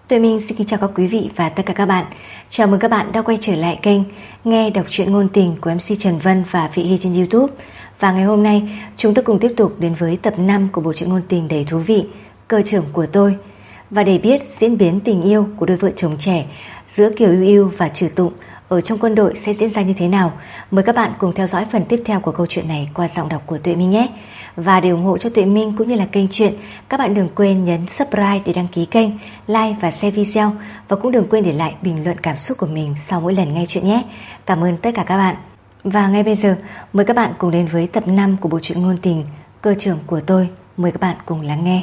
Tuệ Minh xin kính chào các quý vị và tất cả các bạn. Chào mừng các bạn đã quay trở lại kênh Nghe đọc truyện ngôn tình của MC Trần Vân và Vị Hy trên YouTube. Và ngày hôm nay chúng tôi cùng tiếp tục đến với tập 5 của bộ truyện ngôn tình đầy thú vị Cơ trưởng của tôi. Và để biết diễn biến tình yêu của đôi vợ chồng trẻ giữa Kiều Yêu Yêu và Trừ Tụng ở trong quân đội sẽ diễn ra như thế nào, mời các bạn cùng theo dõi phần tiếp theo của câu chuyện này qua giọng đọc của Tuệ Minh nhé. Và để ủng hộ cho Tuệ Minh cũng như là kênh truyện, các bạn đừng quên nhấn subscribe để đăng ký kênh, like và share video, và cũng đừng quên để lại bình luận cảm xúc của mình sau mỗi lần nghe chuyện nhé. Cảm ơn tất cả các bạn. Và ngay bây giờ mời các bạn cùng đến với tập 5 của bộ truyện ngôn tình Cơ trưởng của tôi. Mời các bạn cùng lắng nghe.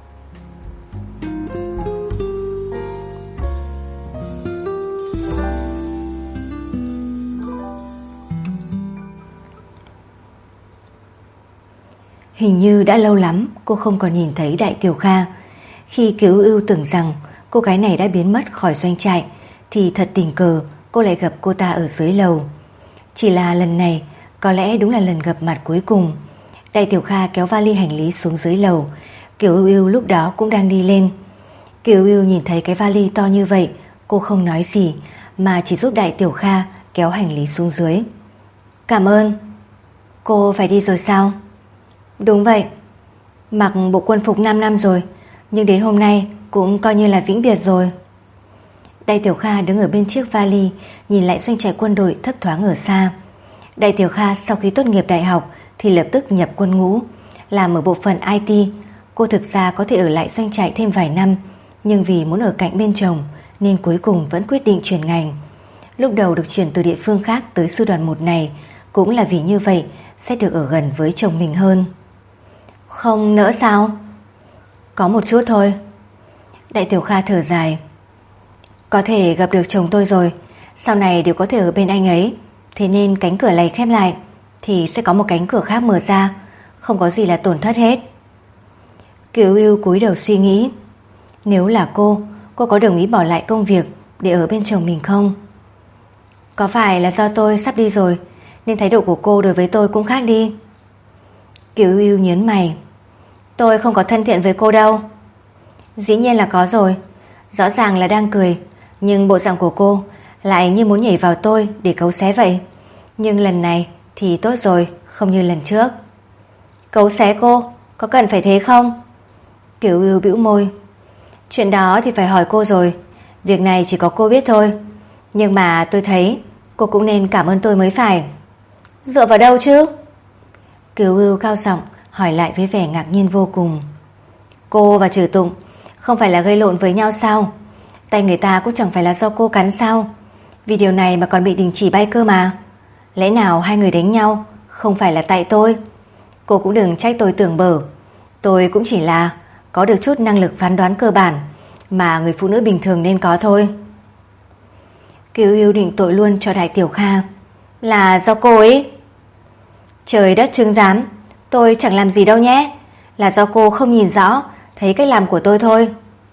Hình như đã lâu lắm cô không còn nhìn thấy Đại Tiểu Kha. Khi Kiều Ưu tưởng rằng cô gái này đã biến mất khỏi doanh trại thì thật tình cờ cô lại gặp cô ta ở dưới lầu. Chỉ là lần này có lẽ đúng là lần gặp mặt cuối cùng. Đại Tiểu Kha kéo vali hành lý xuống dưới lầu. Kiều Ưu lúc đó cũng đang đi lên. Kiều Ưu nhìn thấy cái vali to như vậy, cô không nói gì mà chỉ giúp Đại Tiểu Kha kéo hành lý xuống dưới. Cảm ơn. Cô phải đi rồi sao? Đúng vậy. Mặc bộ quân phục 5 năm rồi, nhưng đến hôm nay cũng coi như là vĩnh biệt rồi. Đại Tiểu Kha đứng ở bên chiếc vali, nhìn lại doanh trại quân đội thấp thoáng ở xa. Đại Tiểu Kha sau khi tốt nghiệp đại học thì lập tức nhập quân ngũ, làm ở bộ phận IT. Cô thực ra có thể ở lại doanh trại thêm vài năm, nhưng vì muốn ở cạnh bên chồng nên cuối cùng vẫn quyết định chuyển ngành. Lúc đầu được chuyển từ địa phương khác tới sư đoàn 1 này cũng là vì như vậy sẽ được ở gần với chồng mình hơn. Không nỡ sao? Có một chút thôi. Đại Tiểu Kha thở dài. Có thể gặp được chồng tôi rồi, sau này đều có thể ở bên anh ấy, thế nên cánh cửa này khép lại thì sẽ có một cánh cửa khác mở ra, không có gì là tổn thất hết. Kiều Ưu cúi đầu suy nghĩ. Nếu là cô có đồng ý bỏ lại công việc để ở bên chồng mình không? Có phải là do tôi sắp đi rồi nên thái độ của cô đối với tôi cũng khác đi? Kiều Ưu nhớn mày. Tôi không có thân thiện với cô đâu. Dĩ nhiên là có rồi. Rõ ràng là đang cười, nhưng bộ dạng của cô lại như muốn nhảy vào tôi để cấu xé vậy. Nhưng lần này thì tốt rồi, không như lần trước. Cấu xé cô? Có cần phải thế không? Kiều Ưu bĩu môi. Chuyện đó thì phải hỏi cô rồi, việc này chỉ có cô biết thôi. Nhưng mà tôi thấy cô cũng nên cảm ơn tôi mới phải. Dựa vào đâu chứ? Kiều Ưu cao giọng hỏi lại với vẻ ngạc nhiên vô cùng. Cô và Trừ Tụng không phải là gây lộn với nhau sao? Tay người ta cũng chẳng phải là do cô cắn sao? Vì điều này mà còn bị đình chỉ bay cơ mà. Lẽ nào hai người đánh nhau không phải là tại tôi? Cô cũng đừng trách tôi tưởng bở. Tôi cũng chỉ là có được chút năng lực phán đoán cơ bản mà người phụ nữ bình thường nên có thôi. Kiều Ưu định tội luôn cho Đại Tiểu Kha. Là do cô ấy. Trời đất chứng giám, tôi chẳng làm gì đâu nhé. Là do cô không nhìn rõ thấy cách làm của tôi thôi.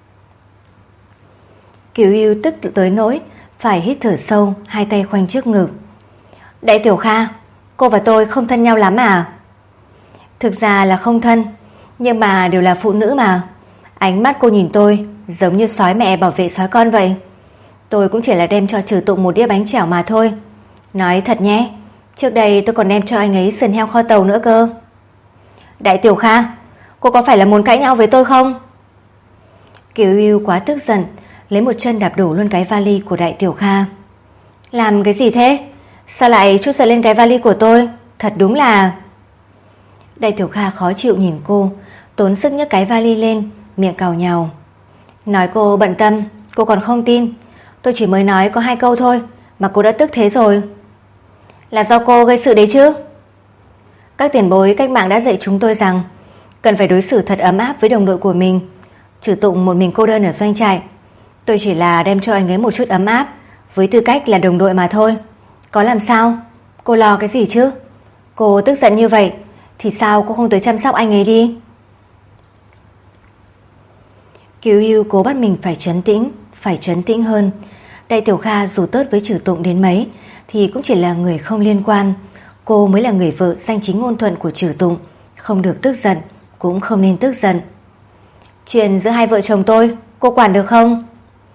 Kiều Ưu tức tới nỗi phải hít thở sâu, hai tay khoanh trước ngực. Đại Tiểu Kha, cô và tôi không thân nhau lắm à? Thực ra là không thân, nhưng mà đều là phụ nữ mà. Ánh mắt cô nhìn tôi giống như sói mẹ bảo vệ sói con vậy. Tôi cũng chỉ là đem cho Trừ Tụng một đĩa bánh chèo mà thôi. Nói thật nhé, trước đây tôi còn đem cho anh ấy sườn heo kho tàu nữa cơ. Đại Tiểu Kha, cô có phải là muốn cãi nhau với tôi không? Kiều Ưu quá tức giận, lấy một chân đạp đổ luôn cái vali của Đại Tiểu Kha. Làm cái gì thế? Sao lại trút giận lên cái vali của tôi? Thật đúng là... Đại Tiểu Kha khó chịu nhìn cô, tốn sức nhấc cái vali lên, miệng cào nhàu. Nói cô bận tâm, cô còn không tin. Tôi chỉ mới nói có 2 câu thôi mà cô đã tức thế rồi. Là do cô gây sự đấy chứ? Các tiền bối cách mạng đã dạy chúng tôi rằng cần phải đối xử thật ấm áp với đồng đội của mình. Trừ Tụng một mình cô đơn ở doanh trại, tôi chỉ là đem cho anh ấy một chút ấm áp với tư cách là đồng đội mà thôi. Có làm sao? Cô lo cái gì chứ? Cô tức giận như vậy thì sao cô không tới chăm sóc anh ấy đi? Kiều Ưu cố bắt mình phải trấn tĩnh hơn. Đại Tiểu Kha dù tốt với Trừ Tụng đến mấy thì cũng chỉ là người không liên quan. Cô mới là người vợ danh chính ngôn thuận của Trừ Tụng, không được tức giận, cũng không nên tức giận. Chuyện giữa hai vợ chồng tôi, cô quản được không?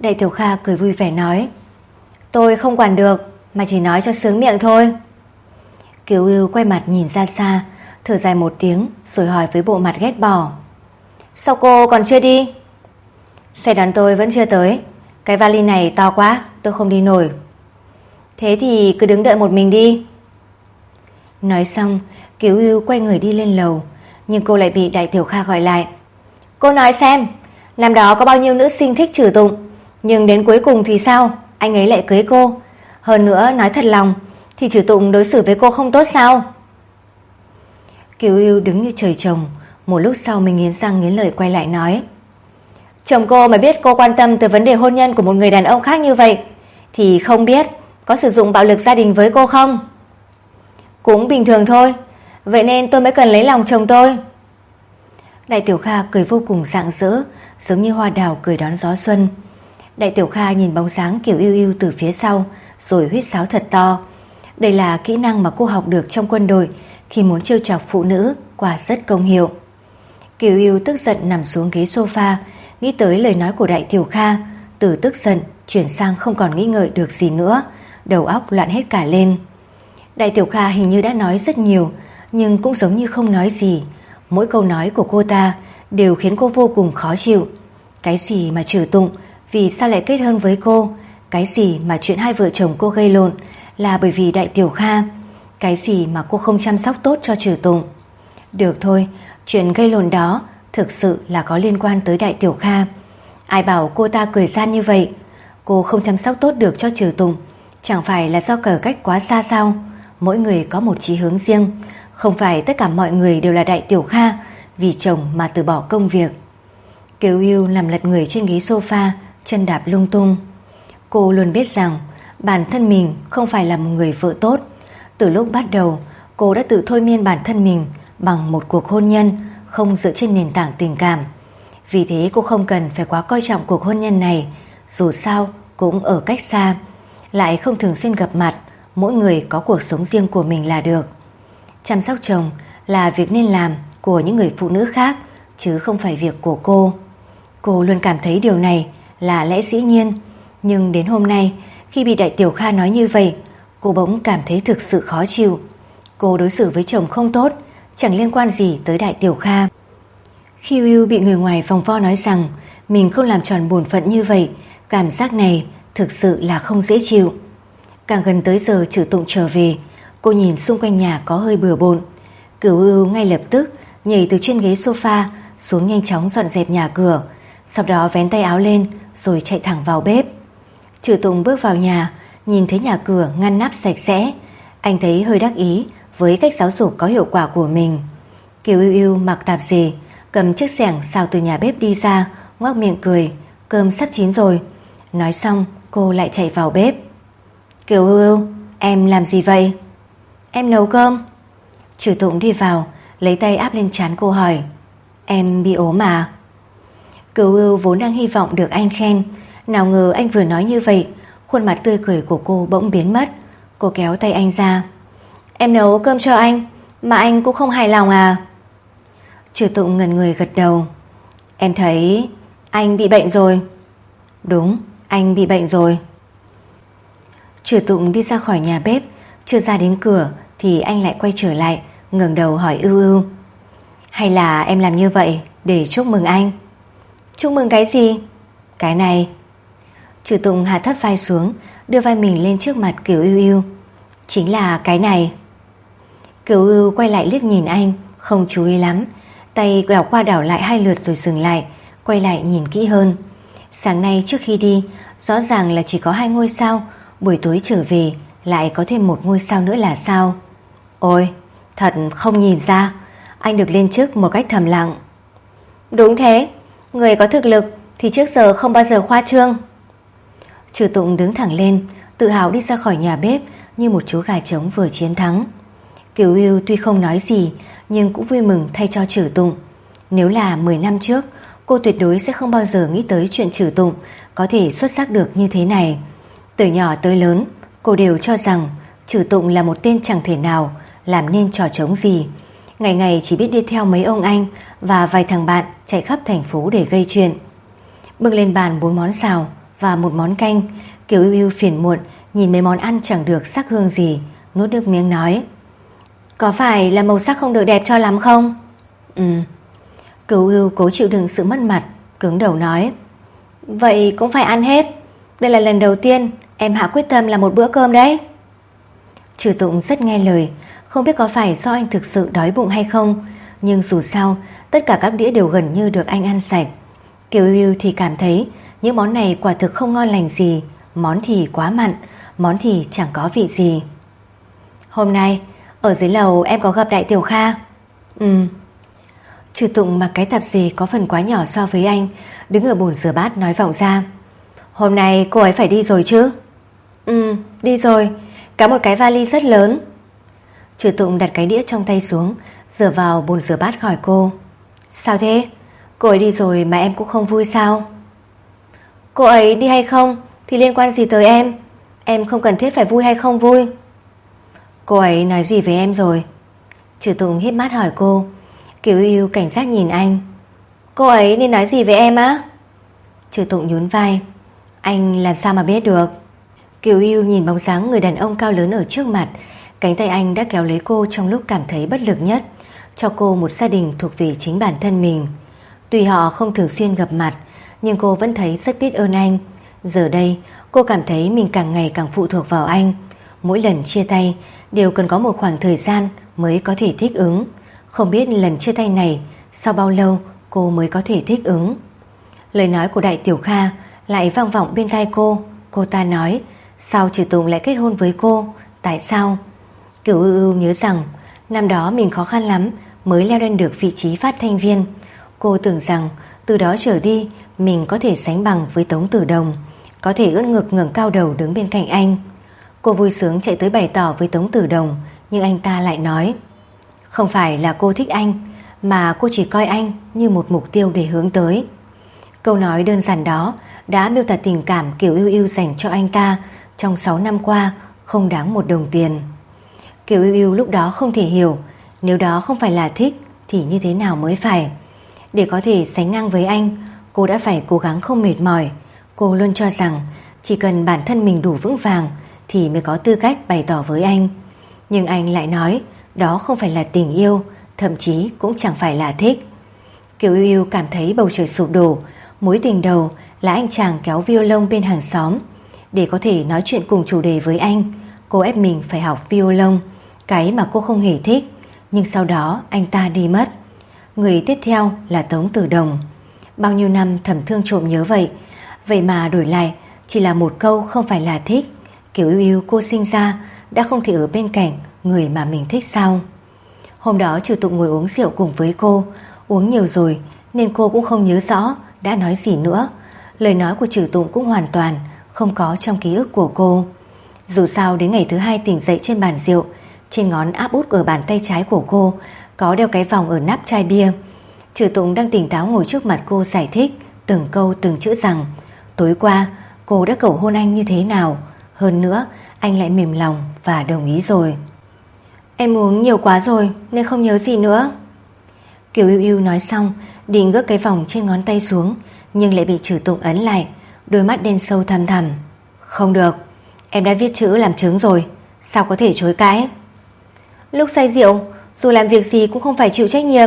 Đại Tiểu Kha cười vui vẻ nói: Tôi không quản được, mà chỉ nói cho sướng miệng thôi. Kiều Ưu quay mặt nhìn ra xa, thở dài một tiếng rồi hỏi với bộ mặt ghét bỏ: Sao cô còn chưa đi? Xe đón tôi vẫn chưa tới. Cái vali này to quá, tôi không đi nổi. Thế thì cứ đứng đợi một mình đi. Nói xong, Kiều Ưu quay người đi lên lầu, nhưng cô lại bị Đại Tiểu Kha gọi lại. Cô nói xem, năm đó có bao nhiêu nữ sinh thích Trử Tụng, nhưng đến cuối cùng thì sao? Anh ấy lại cưới cô. Hơn nữa nói thật lòng, thì Trử Tụng đối xử với cô không tốt sao? Kiều Ưu đứng như trời trồng, một lúc sau mình nghiến răng nghiến lợi quay lại nói: Chồng cô mà biết cô quan tâm tới vấn đề hôn nhân của một người đàn ông khác như vậy, thì không biết có sử dụng bạo lực gia đình với cô không? Cũng bình thường thôi, vậy nên tôi mới cần lấy lòng chồng tôi. Đại Tiểu Kha cười vô cùng rạng rỡ, giống như hoa đào cười đón gió xuân. Đại Tiểu Kha nhìn bóng dáng Kiều Ưu Ưu từ phía sau, rồi huýt sáo thật to. Đây là kỹ năng mà cô học được trong quân đội, khi muốn trêu chọc phụ nữ, quả rất công hiệu. Kiều Ưu tức giận nằm xuống ghế sofa, nghĩ tới lời nói của Đại Tiểu Kha, từ tức giận chuyển sang không còn nghĩ ngợi được gì nữa, đầu óc loạn hết cả lên. Đại Tiểu Kha hình như đã nói rất nhiều, nhưng cũng giống như không nói gì. Mỗi câu nói của cô ta đều khiến cô vô cùng khó chịu. Cái gì mà Trử Tụng vì sao lại kết hôn với cô? Cái gì mà chuyện hai vợ chồng cô gây lộn là bởi vì Đại Tiểu Kha? Cái gì mà cô không chăm sóc tốt cho Trử Tụng? Được thôi, chuyện gây lộn đó thực sự là có liên quan tới Đại Tiểu Kha. Ai bảo cô ta cười gian như vậy? Cô không chăm sóc tốt được cho Trử Tụng, chẳng phải là do cờ cách quá xa sao? Mỗi người có một chí hướng riêng, không phải tất cả mọi người đều là Đại Tiểu Kha vì chồng mà từ bỏ công việc. Kiều Ưu nằm lật người trên ghế sofa, chân đạp lung tung. Cô luôn biết rằng bản thân mình không phải là một người vợ tốt. Từ lúc bắt đầu, cô đã tự thôi miên bản thân mình bằng một cuộc hôn nhân không dựa trên nền tảng tình cảm. Vì thế cô không cần phải quá coi trọng cuộc hôn nhân này, dù sao cũng ở cách xa, lại không thường xuyên gặp mặt. Mỗi người có cuộc sống riêng của mình là được. Chăm sóc chồng là việc nên làm của những người phụ nữ khác, chứ không phải việc của cô. Cô luôn cảm thấy điều này là lẽ dĩ nhiên. Nhưng đến hôm nay, khi bị Đại Tiểu Kha nói như vậy, cô bỗng cảm thấy thực sự khó chịu. Cô đối xử với chồng không tốt, chẳng liên quan gì tới Đại Tiểu Kha. Khi Ưu bị người ngoài vòng vo nói rằng mình không làm tròn bổn phận như vậy, cảm giác này thực sự là không dễ chịu. Càng gần tới giờ Trử Tụng trở về, cô nhìn xung quanh nhà có hơi bừa bộn. Cửu Ưu ngay lập tức nhảy từ trên ghế sofa xuống, nhanh chóng dọn dẹp nhà cửa, sau đó vén tay áo lên rồi chạy thẳng vào bếp. Trử Tụng bước vào nhà, nhìn thấy nhà cửa ngăn nắp sạch sẽ, anh thấy hơi đắc ý với cách giáo dục có hiệu quả của mình. Kiều Ưu Ưu mặc tạp dề, cầm chiếc xẻng xào từ nhà bếp đi ra, ngoác miệng cười: Cơm sắp chín rồi. Nói xong cô lại chạy vào bếp. Kiều Ưu Ưu, em làm gì vậy? Em nấu cơm. Trử Tụng đi vào, lấy tay áp lên trán cô hỏi: Em bị ốm à? Kiều Ưu vốn đang hy vọng được anh khen, nào ngờ anh vừa nói như vậy, khuôn mặt tươi cười của cô bỗng biến mất. Cô kéo tay anh ra: Em nấu cơm cho anh, mà anh cũng không hài lòng à? Trử Tụng ngẩn người gật đầu: Em thấy anh bị bệnh rồi. Đúng, anh bị bệnh rồi. Trử Tụng đi ra khỏi nhà bếp, chưa ra đến cửa thì anh lại quay trở lại, ngẩng đầu hỏi Ưu Ưu: Hay là em làm như vậy để chúc mừng anh? Chúc mừng cái gì? Cái này. Trử Tụng hạ thấp vai xuống, đưa vai mình lên trước mặt Kiều Ưu Ưu. Chính là cái này. Kiều Ưu quay lại liếc nhìn anh, không chú ý lắm, tay đảo qua đảo lại 2 lượt rồi dừng lại, quay lại nhìn kỹ hơn. Sáng nay trước khi đi, rõ ràng là chỉ có 2 ngôi sao, buổi tối trở về lại có thêm 1 ngôi sao nữa là sao? Ôi, thật không nhìn ra, anh được lên chức một cách thầm lặng. Đúng thế, người có thực lực thì trước giờ không bao giờ khoa trương. Trử Tụng đứng thẳng lên, tự hào đi ra khỏi nhà bếp như một chú gà trống vừa chiến thắng. Kiều Ưu tuy không nói gì nhưng cũng vui mừng thay cho Trử Tụng. Nếu là 10 năm trước, cô tuyệt đối sẽ không bao giờ nghĩ tới chuyện Trử Tụng có thể xuất sắc được như thế này. Từ nhỏ tới lớn, cô đều cho rằng Trử Tụng là một tên chẳng thể nào làm nên trò trống gì, ngày ngày chỉ biết đi theo mấy ông anh và vài thằng bạn chạy khắp thành phố để gây chuyện. Bưng lên bàn 4 món xào và một món canh. Kiều Yêu Yêu phiền muộn nhìn mấy món ăn chẳng được sắc hương gì, nuốt nước miếng nói: Có phải là màu sắc không được đẹp cho lắm không? Kiều Yêu cố chịu đựng sự mất mặt, cứng đầu nói: Vậy cũng phải ăn hết. Đây là lần đầu tiên em hạ quyết tâm làm một bữa cơm đấy. Trừ Tụng rất nghe lời. Không biết có phải do anh thực sự đói bụng hay không, nhưng dù sao tất cả các đĩa đều gần như được anh ăn sạch. Kiều Yêu Yêu thì cảm thấy những món này quả thực không ngon lành gì. Món thì quá mặn, món thì chẳng có vị gì. Hôm nay ở dưới lầu em có gặp Đại Tiểu Kha. Trừ Tụng mặc cái tạp dề có phần quá nhỏ so với anh, đứng ở bồn rửa bát nói vọng ra: Hôm nay cô ấy phải đi rồi chứ? Đi rồi, cả một cái vali rất lớn. Trừ Tụng đặt cái đĩa trong tay xuống, dựa vào bồn rửa bát hỏi cô: Sao thế? Cô ấy đi rồi mà em cũng không vui sao? Cô ấy đi hay không thì liên quan gì tới em? Em không cần thiết phải vui hay không vui. Cô ấy nói gì với em rồi? Trừ Tụng híp mắt hỏi cô. Kiều Yêu Yêu cảnh giác nhìn anh. Cô ấy nên nói gì với em á? Trừ Tụng nhún vai. Anh làm sao mà biết được? Kiều Yêu nhìn bóng dáng người đàn ông cao lớn ở trước mặt. Cánh tay anh đã kéo lấy cô trong lúc cảm thấy bất lực nhất, cho cô một gia đình thuộc về chính bản thân mình. Tuy họ không thường xuyên gặp mặt, nhưng cô vẫn thấy rất biết ơn anh. Giờ đây cô cảm thấy mình càng ngày càng phụ thuộc vào anh. Mỗi lần chia tay đều cần có một khoảng thời gian mới có thể thích ứng. Không biết lần chia tay này sau bao lâu cô mới có thể thích ứng. Lời nói của Đại Tiểu Kha lại vang vọng bên tai cô. Cô ta nói: Sao Trừ Tụng lại kết hôn với cô? Tại sao? Kiều Ưu Ưu nhớ rằng năm đó mình khó khăn lắm mới leo lên được vị trí phát thanh viên. Cô tưởng rằng từ đó trở đi mình có thể sánh bằng với Tống Tử Đồng, có thể ưỡn ngực ngẩng cao đầu đứng bên cạnh anh. Cô vui sướng chạy tới bày tỏ với Tống Tử Đồng, nhưng anh ta lại nói: Không phải là cô thích anh, mà cô chỉ coi anh như một mục tiêu để hướng tới. Câu nói đơn giản đó đã miêu tả tình cảm Kiều Ưu Ưu dành cho anh ta trong 6 năm qua không đáng một đồng tiền. Kiều Ưu Ưu lúc đó không thể hiểu, nếu đó không phải là thích thì như thế nào mới phải. Để có thể sánh ngang với anh, cô đã phải cố gắng không mệt mỏi. Cô luôn cho rằng chỉ cần bản thân mình đủ vững vàng thì mới có tư cách bày tỏ với anh. Nhưng anh lại nói đó không phải là tình yêu, thậm chí cũng chẳng phải là thích. Kiều Ưu Ưu cảm thấy bầu trời sụp đổ. Mối tình đầu là anh chàng kéo violon bên hàng xóm. Để có thể nói chuyện cùng chủ đề với anh, cô ép mình phải học violon, cái mà cô không hề thích. Nhưng sau đó anh ta đi mất. Người tiếp theo là Tống Tử Đồng. Bao nhiêu năm thầm thương trộm nhớ vậy, vậy mà đổi lại chỉ là một câu không phải là thích. Kiều Ưu Ưu cô sinh ra đã không thể ở bên cạnh người mà mình thích sao? Hôm đó Trừ Tụng ngồi uống rượu cùng với cô. Uống nhiều rồi nên cô cũng không nhớ rõ đã nói gì nữa. Lời nói của Trừ Tụng cũng hoàn toàn không có trong ký ức của cô. Dù sao đến ngày thứ hai tỉnh dậy trên bàn rượu, trên ngón áp út ở bàn tay trái của cô có đeo cái vòng ở nắp chai bia. Trừ Tụng đang tỉnh táo ngồi trước mặt cô giải thích từng câu từng chữ rằng tối qua cô đã cầu hôn anh như thế nào. Hơn nữa anh lại mềm lòng và đồng ý rồi. Em uống nhiều quá rồi nên không nhớ gì nữa. Kiều Ưu Ưu nói xong định gỡ cái vòng trên ngón tay xuống, nhưng lại bị Trừ Tụng ấn lại. Đôi mắt đen sâu thăm thẳm. Không được, em đã viết chữ làm chứng rồi, sao có thể chối cãi? Lúc say rượu dù làm việc gì cũng không phải chịu trách nhiệm.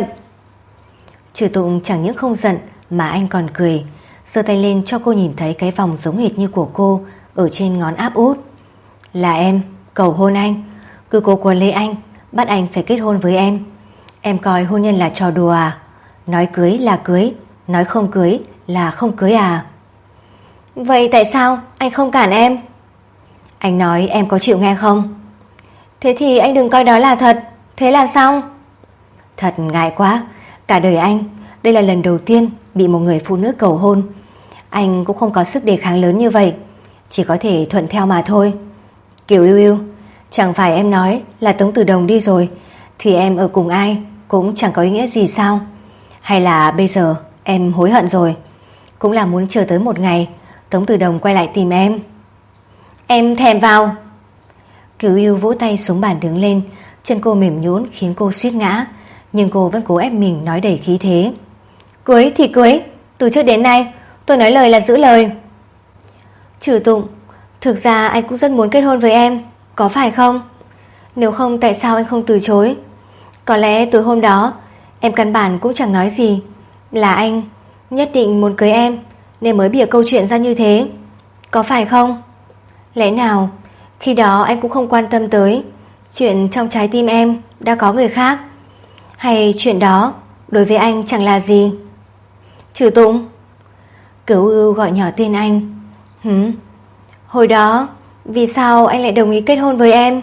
Trừ Tụng chẳng những không giận mà anh còn cười, giơ tay lên cho cô nhìn thấy cái vòng giống hệt như của cô ở trên ngón áp út. Là em cầu hôn anh, cứ cố quấn lấy anh, bắt anh phải kết hôn với em. Em coi hôn nhân là trò đùa à? Nói cưới là cưới, nói không cưới là không cưới à? Vậy tại sao anh không cản em? Anh nói em có chịu nghe không? Thế thì anh đừng coi đó là thật, thế là xong. Thật ngại quá, cả đời anh đây là lần đầu tiên bị một người phụ nữ cầu hôn. Anh cũng không có sức đề kháng lớn như vậy, chỉ có thể thuận theo mà thôi. Kiều Ưu Ưu, chẳng phải em nói là Tống Tử Đồng đi rồi thì em ở cùng ai cũng chẳng có ý nghĩa gì sao? Hay là bây giờ em hối hận rồi, cũng là muốn chờ tới một ngày Tống Tử Đồng quay lại tìm em? Em thèm vào. Kiều Ưu vỗ tay xuống bàn đứng lên, chân cô mềm nhũn khiến cô suýt ngã, nhưng cô vẫn cố ép mình nói đầy khí thế. Cưới thì cưới, từ trước đến nay tôi nói lời là giữ lời. Trừ Tụng, thực ra anh cũng rất muốn kết hôn với em, có phải không? Nếu không tại sao anh không từ chối? Có lẽ tối hôm đó em căn bản cũng chẳng nói gì, là anh nhất định muốn cưới em nên mới bịa câu chuyện ra như thế, có phải không? Lẽ nào khi đó anh cũng không quan tâm tới chuyện trong trái tim em đã có người khác, hay chuyện đó đối với anh chẳng là gì? Trừ Tụng. Cửu Ưu gọi nhỏ tên anh. Hồi đó vì sao anh lại đồng ý kết hôn với em?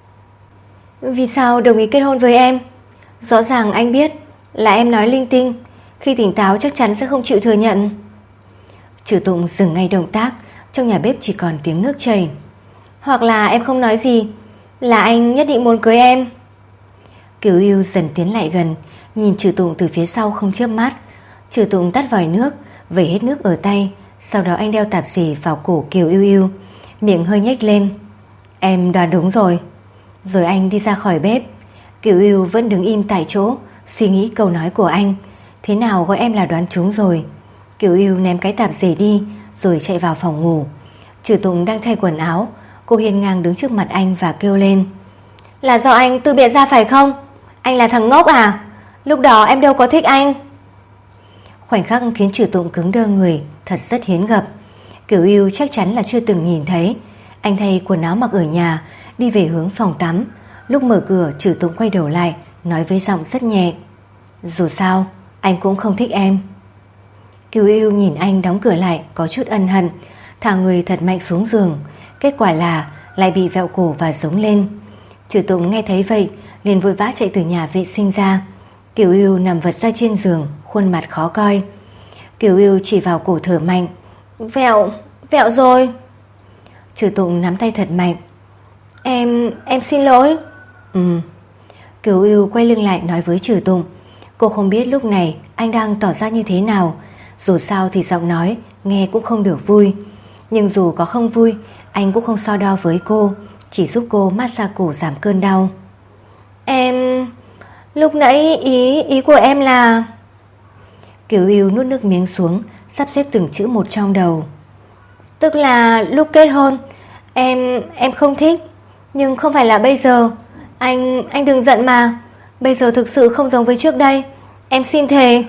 Vì sao đồng ý kết hôn với em? Rõ ràng anh biết là em nói linh tinh, khi tỉnh táo chắc chắn sẽ không chịu thừa nhận. Trừ Tụng dừng ngay động tác, trong nhà bếp chỉ còn tiếng nước chảy. Hoặc là em không nói gì, là anh nhất định muốn cưới em. Cửu Ưu dần tiến lại gần, nhìn Trừ Tụng từ phía sau không chớp mắt. Trừ Tụng tắt vòi nước, vẩy hết nước ở tay, sau đó anh đeo tạp dề vào cổ Kiều Ưu Ưu, miệng hơi nhếch lên. Em đoán đúng rồi. Rồi anh đi ra khỏi bếp. Kiều Ưu vẫn đứng im tại chỗ, suy nghĩ câu nói của anh. Thế nào gọi em là đoán trúng rồi. Kiều Ưu ném cái tạp dề đi, rồi chạy vào phòng ngủ. Trừ Tụng đang thay quần áo, cô hiên ngang đứng trước mặt anh và kêu lên. Là do anh tự bịa ra phải không? Anh là thằng ngốc à? Lúc đó em đâu có thích anh. Khoảnh khắc khiến Trừ Tụng cứng đơ người, thật rất hiếm gặp. Kiều Ưu chắc chắn là chưa từng nhìn thấy. Anh thay quần áo mặc ở nhà, đi về hướng phòng tắm. Lúc mở cửa, Trừ Tụng quay đầu lại, nói với giọng rất nhẹ. Dù sao anh cũng không thích em. Kiều Ưu nhìn anh đóng cửa lại, có chút ân hận, thả người thật mạnh xuống giường. Kết quả là lại bị vẹo cổ và giống lên. Trừ Tụng nghe thấy vậy liền vội vã chạy từ nhà vệ sinh ra. Kiều Ưu nằm vật ra trên giường, khuôn mặt khó coi. Kiều Ưu chỉ vào cổ thở mạnh. Vẹo rồi. Trừ Tụng nắm tay thật mạnh. Em xin lỗi. Kiều Ưu quay lưng lại nói với Trừ Tụng. Cô không biết lúc này anh đang tỏ ra như thế nào. Dù sao thì giọng nói nghe cũng không được vui. Nhưng dù có không vui, anh cũng không so đo với cô, chỉ giúp cô massage cổ giảm cơn đau. Lúc nãy ý của em là... Kiều Ưu nuốt nước miếng xuống, sắp xếp từng chữ một trong đầu. Tức là lúc kết hôn em không thích, nhưng không phải là bây giờ. Anh đừng giận mà. Bây giờ thực sự không giống với trước đây, em xin thề.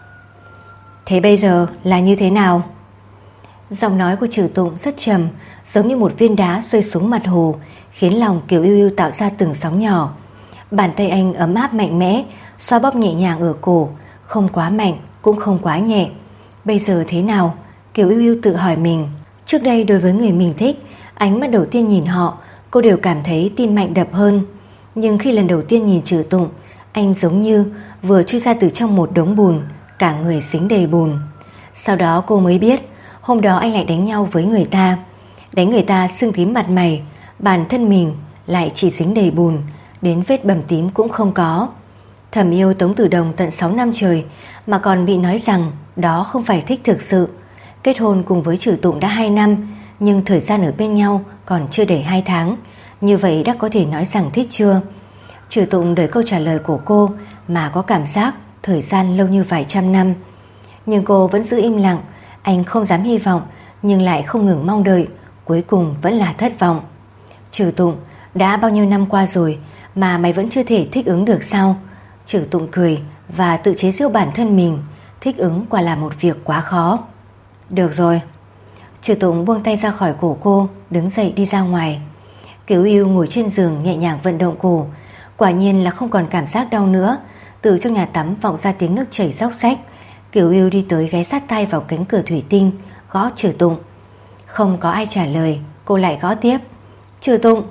Thế bây giờ là như thế nào? Giọng nói của Trừ Tụng rất trầm, giống như một viên đá rơi xuống mặt hồ, khiến lòng Kiều Ưu Ưu tạo ra từng sóng nhỏ. Bàn tay anh ấm áp mạnh mẽ, xoa bóp nhẹ nhàng ở cổ, không quá mạnh cũng không quá nhẹ. Bây giờ thế nào? Kiều Ưu Ưu tự hỏi mình. Trước đây đối với người mình thích, ánh mắt đầu tiên nhìn họ, cô đều cảm thấy tim mạnh đập hơn. Nhưng khi lần đầu tiên nhìn Trừ Tụng, anh giống như vừa chui ra từ trong một đống bùn, cả người dính đầy bùn. Sau đó cô mới biết, hôm đó anh lại đánh nhau với người ta. Đánh người ta sưng tím mặt mày, bản thân mình lại chỉ dính đầy bùn, đến vết bầm tím cũng không có. Thầm yêu Tống Tử Đồng tận 6 năm trời mà còn bị nói rằng đó không phải thích thực sự. Kết hôn cùng với Trừ Tụng đã 2 năm, nhưng thời gian ở bên nhau còn chưa đầy 2 tháng. Như vậy đã có thể nói rằng thích chưa? Trừ Tụng đợi câu trả lời của cô mà có cảm giác thời gian lâu như vài trăm năm. Nhưng cô vẫn giữ im lặng. Anh không dám hy vọng, nhưng lại không ngừng mong đợi. Cuối cùng vẫn là thất vọng. Trừ Tụng, đã bao nhiêu năm qua rồi mà mày vẫn chưa thể thích ứng được sao? Trừ Tụng cười và tự chế giễu bản thân mình. Thích ứng quả là một việc quá khó. Được rồi. Trừ Tụng buông tay ra khỏi cổ cô, đứng dậy đi ra ngoài. Kiều Ưu ngồi trên giường nhẹ nhàng vận động cổ. Quả nhiên là không còn cảm giác đau nữa. Từ trong nhà tắm vọng ra tiếng nước chảy róc rách. Kiều Ưu đi tới ghé sát tay vào cánh cửa thủy tinh, gõ Trừ Tụng. Không có ai trả lời, cô lại gõ tiếp. Trừ Tụng.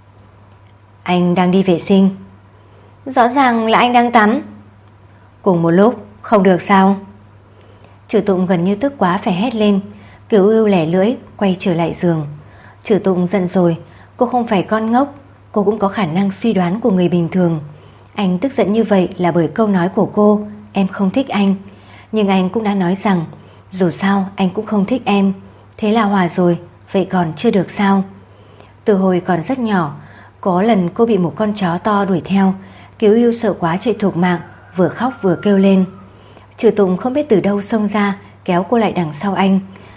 Anh đang đi vệ sinh. Rõ ràng là anh đang tắm. Cùng một lúc, không được sao? Trừ Tụng gần như tức quá phải hét lên. Kiều Ưu lẻ lưỡi quay trở lại giường. Trừ Tụng giận rồi. Cô không phải con ngốc, cô cũng có khả năng suy đoán của người bình thường. Anh tức giận như vậy là bởi câu nói của cô, em không thích anh. Nhưng anh cũng đã nói rằng dù sao anh cũng không thích em. Thế là hòa rồi, vậy còn chưa được sao? Từ hồi còn rất nhỏ, có lần cô bị một con chó to đuổi theo. Kiều Ưu sợ quá chạy thục mạng, vừa khóc vừa kêu lên. Trừ Tụng không biết từ đâu xông ra, kéo cô lại đằng sau anh.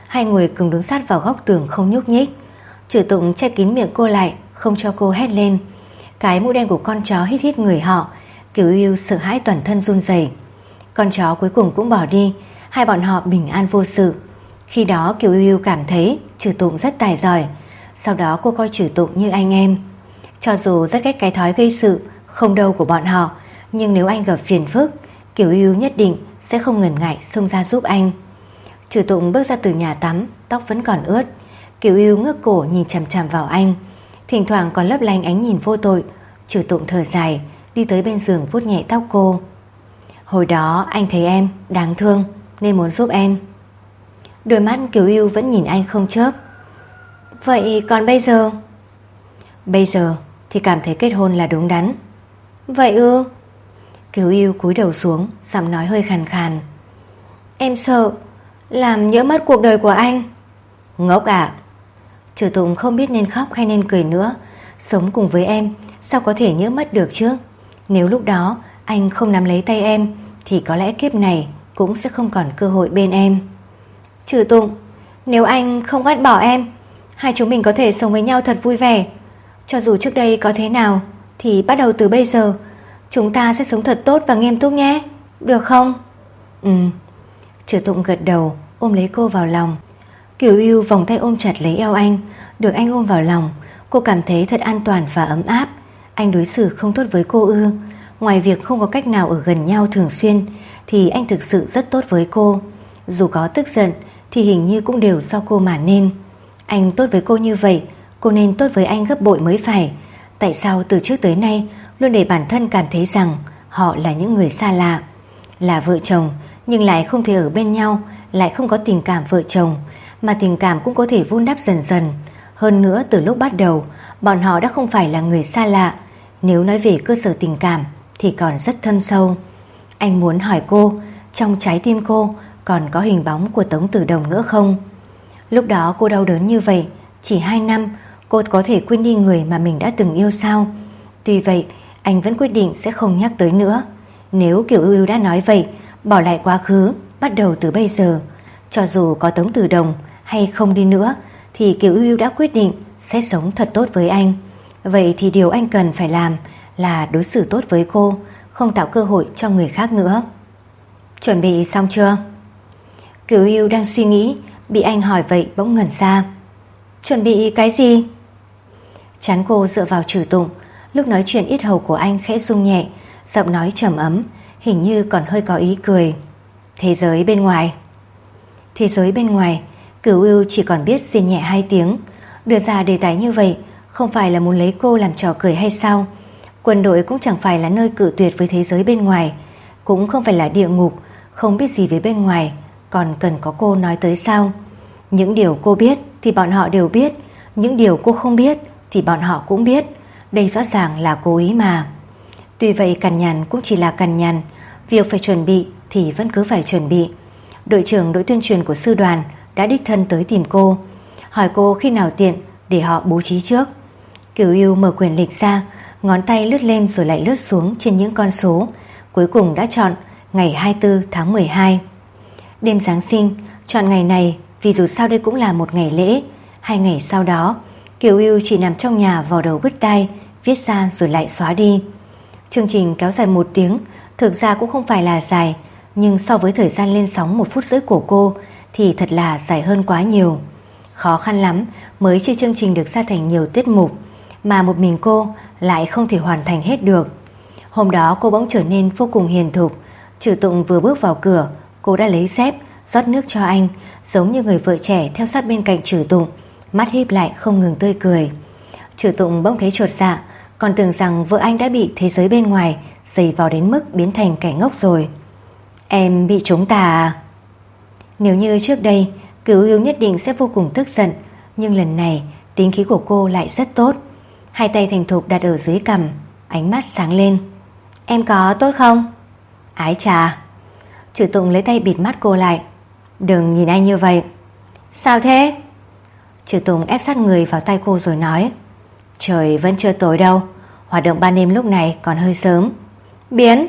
Hai người cùng đứng sát vào góc tường không nhúc nhích. Trừ Tụng che kín miệng cô lại, không cho cô hét lên. Cái mũ đen của con chó hít hít người họ. Kiều Yêu sợ hãi toàn thân run rẩy. Con chó cuối cùng cũng bỏ đi. Hai bọn họ bình an vô sự. Khi đó Kiều Yêu cảm thấy Trừ Tụng rất tài giỏi. Sau đó cô coi Trừ Tụng như anh em. Cho dù rất ghét cái thói gây sự không đâu của bọn họ, nhưng nếu anh gặp phiền phức, Kiều Yêu nhất định sẽ không ngần ngại xông ra giúp anh. Trừ Tụng bước ra từ nhà tắm, tóc vẫn còn ướt. Kiều Yêu ngước cổ nhìn chằm chằm vào anh, thỉnh thoảng còn lấp lánh ánh nhìn vô tội. Trừ Tụng thở dài, đi tới bên giường vuốt nhẹ tóc cô. Hồi đó anh thấy em đáng thương nên muốn giúp em. Đôi mắt Kiều Yêu vẫn nhìn anh không chớp. Vậy còn bây giờ? Bây giờ thì cảm thấy kết hôn là đúng đắn. Vậy ư? Kiều Yêu cúi đầu xuống, giọng nói hơi khàn khàn. Em sợ làm nhỡ mất cuộc đời của anh. Ngốc à? Trừ Tụng không biết nên khóc hay nên cười nữa. Sống cùng với em sao có thể nhỡ mất được chứ? Nếu lúc đó anh không nắm lấy tay em thì có lẽ kiếp này cũng sẽ không còn cơ hội bên em. Trừ Tụng, nếu anh không ghét bỏ em, hai chúng mình có thể sống với nhau thật vui vẻ. Cho dù trước đây có thế nào thì bắt đầu từ bây giờ chúng ta sẽ sống thật tốt và nghiêm túc nhé. Được không? Trừ Tụng gật đầu, ôm lấy cô vào lòng. Kiều Yêu vòng tay ôm chặt lấy eo anh. Được anh ôm vào lòng, cô cảm thấy thật an toàn và ấm áp. Anh đối xử không tốt với cô ư? Ngoài việc không có cách nào ở gần nhau thường xuyên thì anh thực sự rất tốt với cô. Dù có tức giận thì hình như cũng đều do cô mà nên. Anh tốt với cô như vậy, cô nên tốt với anh gấp bội mới phải. Tại sao từ trước tới nay luôn để bản thân cảm thấy rằng họ là những người xa lạ? Là vợ chồng nhưng lại không thể ở bên nhau, lại không có tình cảm vợ chồng, mà tình cảm cũng có thể vun đắp dần dần. Hơn nữa từ lúc bắt đầu bọn họ đã không phải là người xa lạ. Nếu nói về cơ sở tình cảm thì còn rất thâm sâu. Anh muốn hỏi cô, trong trái tim cô còn có hình bóng của Tống Tử Đồng nữa không? Lúc đó cô đau đớn như vậy, chỉ 2 năm cô có thể quên đi người mà mình đã từng yêu sao? Tuy vậy anh vẫn quyết định sẽ không nhắc tới nữa. Nếu Kiều Yêu đã nói vậy, bỏ lại quá khứ, bắt đầu từ bây giờ. Cho dù có Tống Tử Đồng hay không đi nữa thì Kiều Yêu đã quyết định sẽ sống thật tốt với anh. Vậy thì điều anh cần phải làm là đối xử tốt với cô, không tạo cơ hội cho người khác nữa. Chuẩn bị xong chưa? Kiều Yêu đang suy nghĩ, bị anh hỏi vậy bỗng ngẩn ra. Chuẩn bị cái gì? Trán cô dựa vào Trừ Tụng. Lúc nói chuyện yết hầu của anh khẽ rung nhẹ, giọng nói trầm ấm, hình như còn hơi có ý cười. Thế giới bên ngoài. Thế giới bên ngoài. Kiều Yêu chỉ còn biết xin nhẹ 2 tiếng. Đưa ra đề tài như vậy không phải là muốn lấy cô làm trò cười hay sao? Quân đội cũng chẳng phải là nơi cự tuyệt với thế giới bên ngoài, cũng không phải là địa ngục, không biết gì về bên ngoài, còn cần có cô nói tới sao? Những điều cô biết thì bọn họ đều biết, những điều cô không biết thì bọn họ cũng biết. Đây rõ ràng là cố ý mà. Tuy vậy cằn nhằn cũng chỉ là cằn nhằn, việc phải chuẩn bị thì vẫn cứ phải chuẩn bị. Đội trưởng đội tuyên truyền của sư đoàn đã đích thân tới tìm cô, hỏi cô khi nào tiện để họ bố trí trước. Kiều Yêu mở quyển lịch ra, ngón tay lướt lên rồi lại lướt xuống trên những con số. Cuối cùng đã chọn ngày 24 tháng 12. Đêm Giáng sinh, chọn ngày này vì dù sao đây cũng là một ngày lễ. 2 ngày sau đó, Kiều Yêu chỉ nằm trong nhà vò đầu bứt tai, viết ra rồi lại xóa đi. Chương trình kéo dài 1 tiếng, thực ra cũng không phải là dài, nhưng so với thời gian lên sóng 1 phút rưỡi của cô thì thật là dài hơn quá nhiều. Khó khăn lắm mới chia chương trình được ra thành nhiều tiết mục, mà một mình cô lại không thể hoàn thành hết được. Hôm đó cô bỗng trở nên vô cùng hiền thục. Trừ Tụng vừa bước vào cửa, cô đã lấy dép rót nước cho anh, giống như người vợ trẻ theo sát bên cạnh Trừ Tụng, mắt híp lại không ngừng tươi cười. Trừ Tụng bỗng thấy chột dạ, còn tưởng rằng vợ anh đã bị thế giới bên ngoài giày vò đến mức biến thành kẻ ngốc rồi. Em bị chúng ta à? Nếu như trước đây Kiều Yêu nhất định sẽ vô cùng tức giận, nhưng lần này tính khí của cô lại rất tốt. 2 tay thành thục đặt ở dưới cằm, ánh mắt sáng lên. Em có tốt không? Ái chà. Trừ Tụng lấy tay bịt mắt cô lại. Đừng nhìn anh như vậy. Sao thế? Trừ Tụng ép sát người vào tay cô rồi nói. Trời vẫn chưa tối đâu, hoạt động ban đêm lúc này còn hơi sớm. Biến.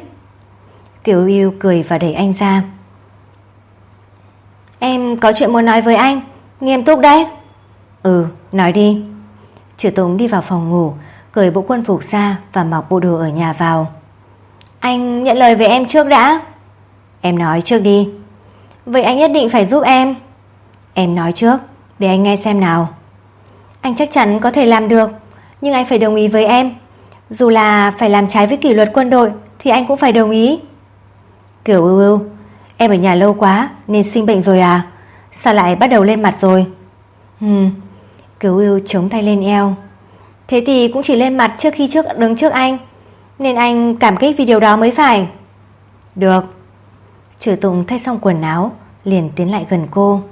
Kiều Yêu cười và đẩy anh ra. Em có chuyện muốn nói với anh. Nghiêm túc đấy. Ừ, nói đi. Trừ Tùng đi vào phòng ngủ, cởi bộ quân phục ra và mặc bộ đồ ở nhà vào. Anh nhận lời với em trước đã. Em nói trước đi. Vậy anh nhất định phải giúp em. Em nói trước, để anh nghe xem nào. Anh chắc chắn có thể làm được, nhưng anh phải đồng ý với em. Dù là phải làm trái với kỷ luật quân đội thì anh cũng phải đồng ý. Kiều Ưu Ưu, em ở nhà lâu quá nên sinh bệnh rồi à? Sao lại bắt đầu lên mặt rồi? Kiều Ưu chống tay lên eo. Thế thì cũng chỉ lên mặt trước khi đứng trước anh, nên anh cảm kích vì điều đó mới phải. Được. Trừ Tùng thay xong quần áo liền tiến lại gần cô.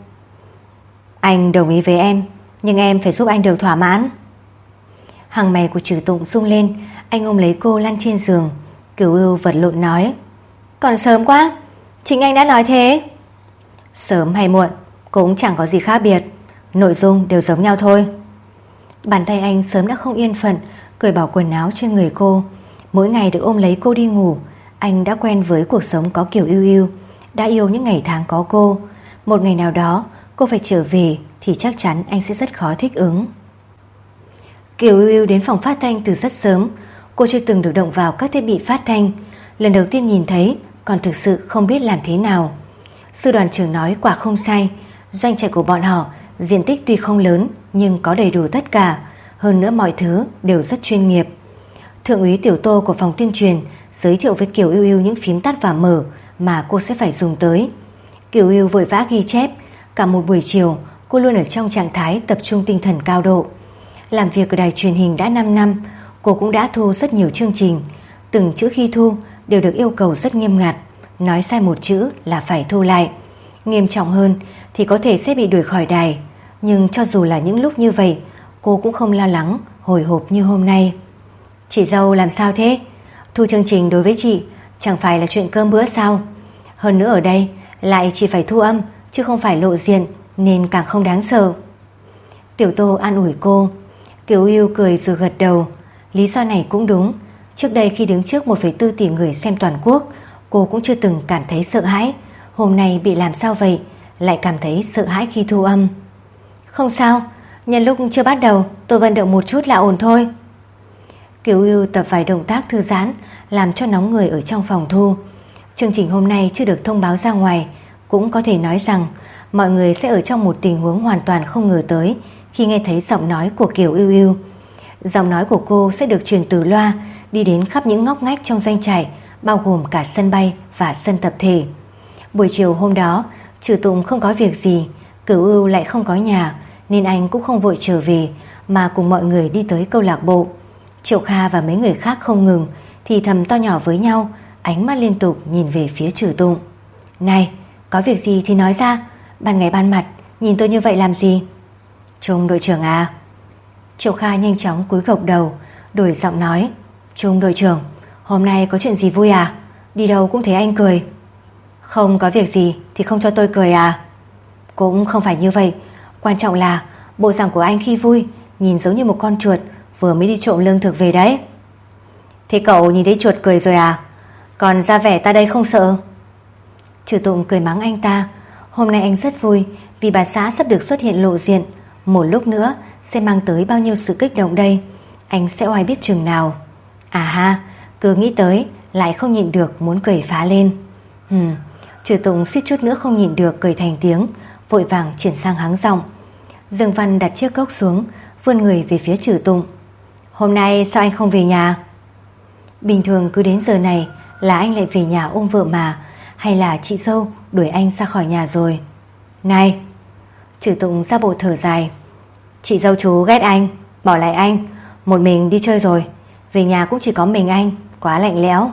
Anh đồng ý với em, nhưng em phải giúp anh được thỏa mãn. Hàng mày của Trừ Tùng rung lên. Anh ôm lấy cô lăn trên giường. Kiều Ưu vật lộn nói, còn sớm quá, chính anh đã nói thế. Sớm hay muộn cũng chẳng có gì khác biệt, nội dung đều giống nhau thôi. Bàn tay anh sớm đã không yên phận cởi bỏ quần áo trên người cô. Mỗi ngày được ôm lấy cô đi ngủ. Anh đã quen với cuộc sống có Kiều Ưu Ưu, đã yêu những ngày tháng có cô. Một ngày nào đó cô phải trở về thì chắc chắn anh sẽ rất khó thích ứng. Kiều Ưu Ưu đến phòng phát thanh từ rất sớm. Cô chưa từng được động vào các thiết bị phát thanh, lần đầu tiên nhìn thấy còn thực sự không biết làm thế nào. Sư đoàn trưởng nói quả không sai, doanh trại của bọn họ diện tích tuy không lớn nhưng có đầy đủ tất cả, hơn nữa mọi thứ đều rất chuyên nghiệp. Thượng úy Tiểu Tô của phòng tuyên truyền giới thiệu với Kiều Ưu Ưu những phím tắt và mở mà cô sẽ phải dùng tới. Kiều Ưu vội vã ghi chép. Cả một buổi chiều cô luôn ở trong trạng thái tập trung tinh thần cao độ. Làm việc ở đài truyền hình đã 5 năm, cô cũng đã thu rất nhiều chương trình. Từng chữ khi thu đều được yêu cầu rất nghiêm ngặt, nói sai một chữ là phải thu lại. Nghiêm trọng hơn thì có thể sẽ bị đuổi khỏi đài. Nhưng cho dù là những lúc như vậy, cô cũng không lo lắng, hồi hộp như hôm nay. Chị dâu làm sao thế? Thu chương trình đối với chị chẳng phải là chuyện cơm bữa sao? Hơn nữa ở đây lại chỉ phải thu âm chứ không phải lộ diện, nên càng không đáng sợ. Tiểu Tô an ủi cô. Kiều Ưu cười rồi gật đầu. Lý do này cũng đúng. Trước đây khi đứng trước 1,4 tỷ người xem toàn quốc, cô cũng chưa từng cảm thấy sợ hãi. Hôm nay bị làm sao vậy, lại cảm thấy sợ hãi khi thu âm. Không sao, nhân lúc chưa bắt đầu tôi vận động một chút là ổn thôi. Kiều Ưu tập vài động tác thư giãn, làm cho nóng người ở trong phòng thu. Chương trình hôm nay chưa được thông báo ra ngoài, cũng có thể nói rằng mọi người sẽ ở trong một tình huống hoàn toàn không ngờ tới khi nghe thấy giọng nói của Kiều Ưu Ưu. Giọng nói của cô sẽ được truyền từ loa đi đến khắp những ngóc ngách trong doanh trại, bao gồm cả sân bay và sân tập thể. Buổi chiều hôm đó, Trừ Tùng không có việc gì, Cửu Ưu lại không có nhà, nên anh cũng không vội trở về mà cùng mọi người đi tới câu lạc bộ. Triệu Kha và mấy người khác không ngừng thì thầm to nhỏ với nhau, ánh mắt liên tục nhìn về phía Trừ Tùng. Này, có việc gì thì nói ra, ban ngày ban mặt nhìn tôi như vậy làm gì? Trung đội trưởng à? Triệu Kha nhanh chóng cúi gập đầu, đổi giọng nói. Trung đội trưởng, hôm nay có chuyện gì vui à? Đi đâu cũng thấy anh cười. Không có việc gì thì không cho tôi cười à? Cũng không phải như vậy. Quan trọng là bộ dạng của anh khi vui nhìn giống như một con chuột vừa mới đi trộm lương thực về đấy. Thế cậu nhìn thấy chuột cười rồi à? Còn ra vẻ ta đây không sợ? Trừ Tụng cười mắng anh ta. Hôm nay anh rất vui vì bà xã sắp được xuất hiện lộ diện. Một lúc nữa sẽ mang tới bao nhiêu sự kích động đây, anh sẽ oai biết chừng nào. À ha, cứ nghĩ tới lại không nhịn được muốn cười phá lên. Trừ Tùng suýt chút nữa không nhịn được cười thành tiếng, vội vàng chuyển sang hắng giọng. Dương Văn đặt chiếc cốc xuống, vươn người về phía Trừ Tùng. Hôm nay sao anh không về nhà? Bình thường cứ đến giờ này là anh lại về nhà ôm vợ mà, hay là chị dâu đuổi anh ra khỏi nhà rồi? Này! Trừ Tùng ra bộ thở dài. Chị dâu chú ghét anh, bỏ lại anh, một mình đi chơi rồi, về nhà cũng chỉ có mình anh, quá lạnh lẽo.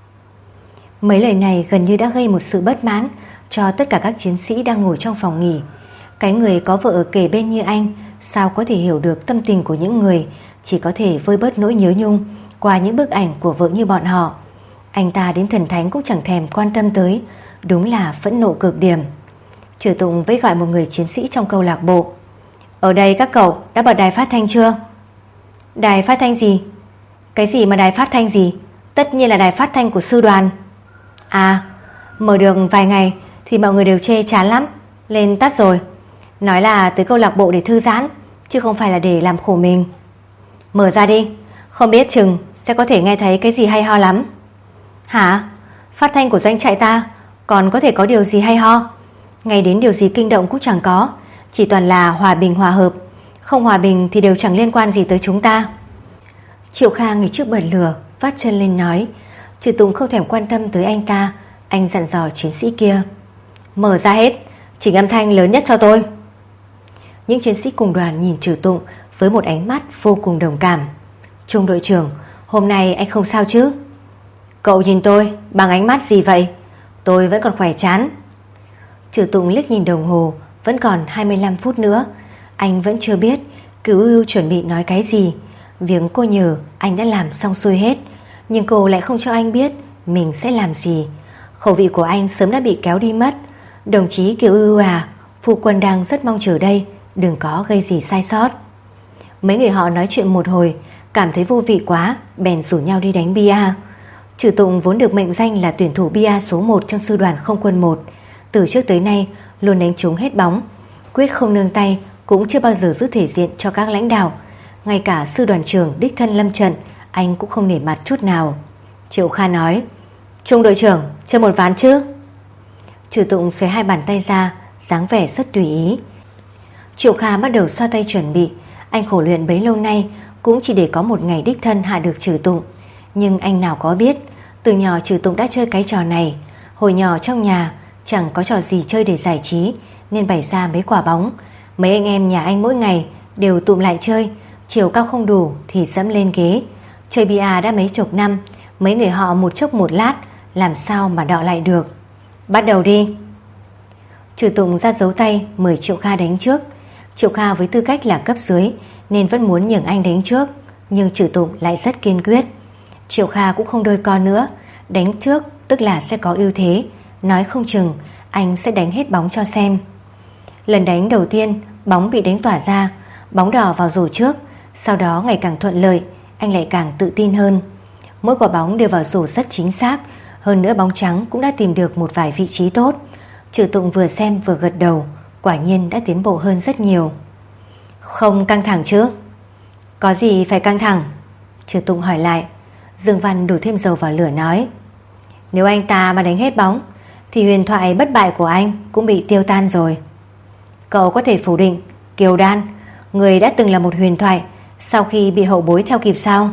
Mấy lời này gần như đã gây một sự bất mãn cho tất cả các chiến sĩ đang ngồi trong phòng nghỉ. Cái người có vợ ở kề bên như anh sao có thể hiểu được tâm tình của những người chỉ có thể vơi bớt nỗi nhớ nhung qua những bức ảnh của vợ như bọn họ. Anh ta đến thần thánh cũng chẳng thèm quan tâm tới, đúng là phẫn nộ cực điểm. Trừ Tụng vẫy gọi một người chiến sĩ trong câu lạc bộ. Ở đây các cậu đã bật đài phát thanh chưa? Đài phát thanh gì? Cái gì mà đài phát thanh gì? Tất nhiên là đài phát thanh của sư đoàn. À, mở được vài ngày thì mọi người đều chê chán lắm, lên tắt rồi. Nói là tới câu lạc bộ để thư giãn, chứ không phải là để làm khổ mình. Mở ra đi, không biết chừng sẽ có thể nghe thấy cái gì hay ho lắm. Hả? Phát thanh của doanh trại ta còn có thể có điều gì hay ho? Ngay đến điều gì kinh động cũng chẳng có, chỉ toàn là hòa bình hòa hợp. Không hòa bình thì đều chẳng liên quan gì tới chúng ta. Triệu Kha nghịch trước bật lửa, vắt chân lên nói. Trừ Tùng không thèm quan tâm tới anh ta. Anh dặn dò chiến sĩ kia: mở ra hết, chỉnh âm thanh lớn nhất cho tôi. Những chiến sĩ cùng đoàn nhìn Trừ Tùng với một ánh mắt vô cùng đồng cảm. Trung đội trưởng, hôm nay anh không sao chứ? Cậu nhìn tôi bằng ánh mắt gì vậy? Tôi vẫn còn khỏe chán. Trừ Tùng liếc nhìn đồng hồ, vẫn còn 25 phút nữa. Anh vẫn chưa biết Cửu Ưu chuẩn bị nói cái gì. Việc cô nhờ anh đã làm xong xuôi hết, nhưng cô lại không cho anh biết mình sẽ làm gì. Khẩu vị của anh sớm đã bị kéo đi mất. Đồng chí Cửu Ưu à, phu quân đang rất mong chờ đây, đừng có gây gì sai sót. Mấy người họ nói chuyện một hồi, cảm thấy vô vị quá, bèn rủ nhau đi đánh bia. Trừ Tùng vốn được mệnh danh là tuyển thủ bia số 1 trong sư đoàn không quân 1. Từ trước tới nay luôn đánh trúng hết bóng, quyết không nương tay, cũng chưa bao giờ giữ thể diện cho các lãnh đạo. Ngay cả sư đoàn trưởng đích thân lâm trận, anh cũng không nể mặt chút nào. Triệu Kha nói: Trung đội trưởng, chơi một ván chứ? Trừ Tùng xuề hai bàn tay ra, dáng vẻ rất tùy ý. Triệu Kha bắt đầu xoa tay chuẩn bị. Anh khổ luyện bấy lâu nay cũng chỉ để có một ngày đích thân hạ được Trừ Tùng. Nhưng anh nào có biết, từ nhỏ Trừ Tùng đã chơi cái trò này. Hồi nhỏ trong nhà chẳng có trò gì chơi để giải trí, nên bày ra mấy quả bóng. Mấy anh em nhà anh mỗi ngày đều tụm lại chơi. Chiều cao không đủ thì dẫm lên ghế. Chơi bia đã mấy chục năm, mấy người họ một chốc một lát làm sao mà đọ lại được. Bắt đầu đi. Trừ Tùng ra dấu tay mời Triệu Kha đánh trước. Triệu Kha với tư cách là cấp dưới nên vẫn muốn nhường anh đánh trước, nhưng Trừ Tùng lại rất kiên quyết. Triệu Kha cũng không đôi co nữa, đánh trước tức là sẽ có ưu thế, nói không chừng anh sẽ đánh hết bóng cho xem. Lần đánh đầu tiên bóng bị đánh tỏa ra, bóng đỏ vào rổ trước. Sau đó ngày càng thuận lợi, anh lại càng tự tin hơn. Mỗi quả bóng đều vào rổ rất chính xác. Hơn nữa bóng trắng cũng đã tìm được một vài vị trí tốt. Trừ Tùng vừa xem vừa gật đầu, quả nhiên đã tiến bộ hơn rất nhiều. Không căng thẳng chứ? Có gì phải căng thẳng? Trừ Tùng hỏi lại. Dương Văn đổ thêm dầu vào lửa nói: nếu anh ta mà đánh hết bóng thì huyền thoại bất bại của anh cũng bị tiêu tan rồi. Cậu có thể phủ định Kiều Đan, người đã từng là một huyền thoại, sau khi bị hậu bối theo kịp sao?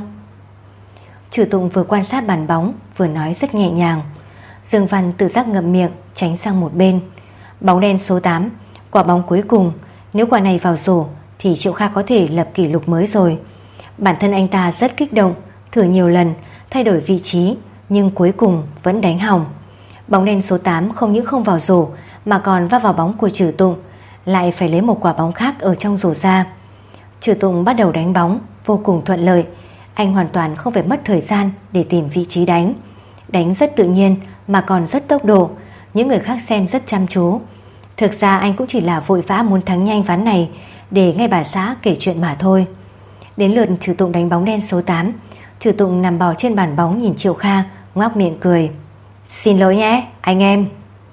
Trừ Tùng vừa quan sát bàn bóng vừa nói rất nhẹ nhàng. Dương Văn tự giác ngậm miệng tránh sang một bên. Bóng đen số 8, quả bóng cuối cùng. Nếu quả này vào rổ thì Triệu Kha có thể lập kỷ lục mới rồi. Bản thân anh ta rất kích động, thử nhiều lần, thay đổi vị trí, nhưng cuối cùng vẫn đánh hỏng. Bóng đen số 8 không những không vào rổ mà còn va vào bóng của Trừ Tùng, lại phải lấy một quả bóng khác ở trong rổ ra. Trừ Tùng bắt đầu đánh bóng vô cùng thuận lợi. Anh hoàn toàn không phải mất thời gian để tìm vị trí đánh. Đánh rất tự nhiên mà còn rất tốc độ. Những người khác xem rất chăm chú. Thực ra anh cũng chỉ là vội vã muốn thắng nhanh ván này để nghe bà xã kể chuyện mà thôi. Đến lượt Trừ Tùng đánh bóng đen số 8. Trừ Tùng nằm bò trên bàn bóng nhìn Triệu Kha, ngoác miệng cười. Xin lỗi nhé anh em.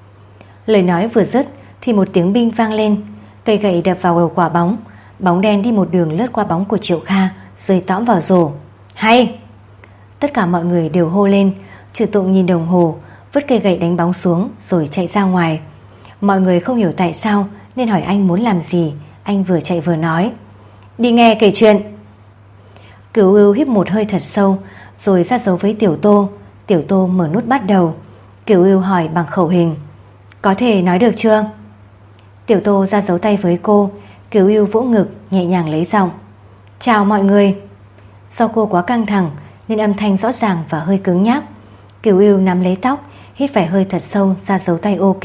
Lời nói vừa dứt thì một tiếng binh vang lên. Cây gậy đập vào đầu quả bóng. Bóng đen đi một đường lướt qua bóng của Triệu Kha, rơi tõm vào rổ. Hay! Tất cả mọi người đều hô lên. Trừ Tùng nhìn đồng hồ, vứt cây gậy đánh bóng xuống rồi chạy ra ngoài. Mọi người không hiểu tại sao nên hỏi anh muốn làm gì. Anh vừa chạy vừa nói: đi nghe kể chuyện. Cửu Ưu hít một hơi thật sâu rồi ra dấu với Tiểu Tô. Tiểu Tô mở nút bắt đầu. Cửu Ưu hỏi bằng khẩu hình: có thể nói được chưa? Tiểu Tô ra dấu tay với cô. Cửu Ưu vỗ ngực nhẹ nhàng lấy giọng: chào mọi người. Do cô quá căng thẳng nên âm thanh rõ ràng và hơi cứng nhắc. Cửu Ưu nắm lấy tóc, hít phải hơi thật sâu, ra dấu tay ok.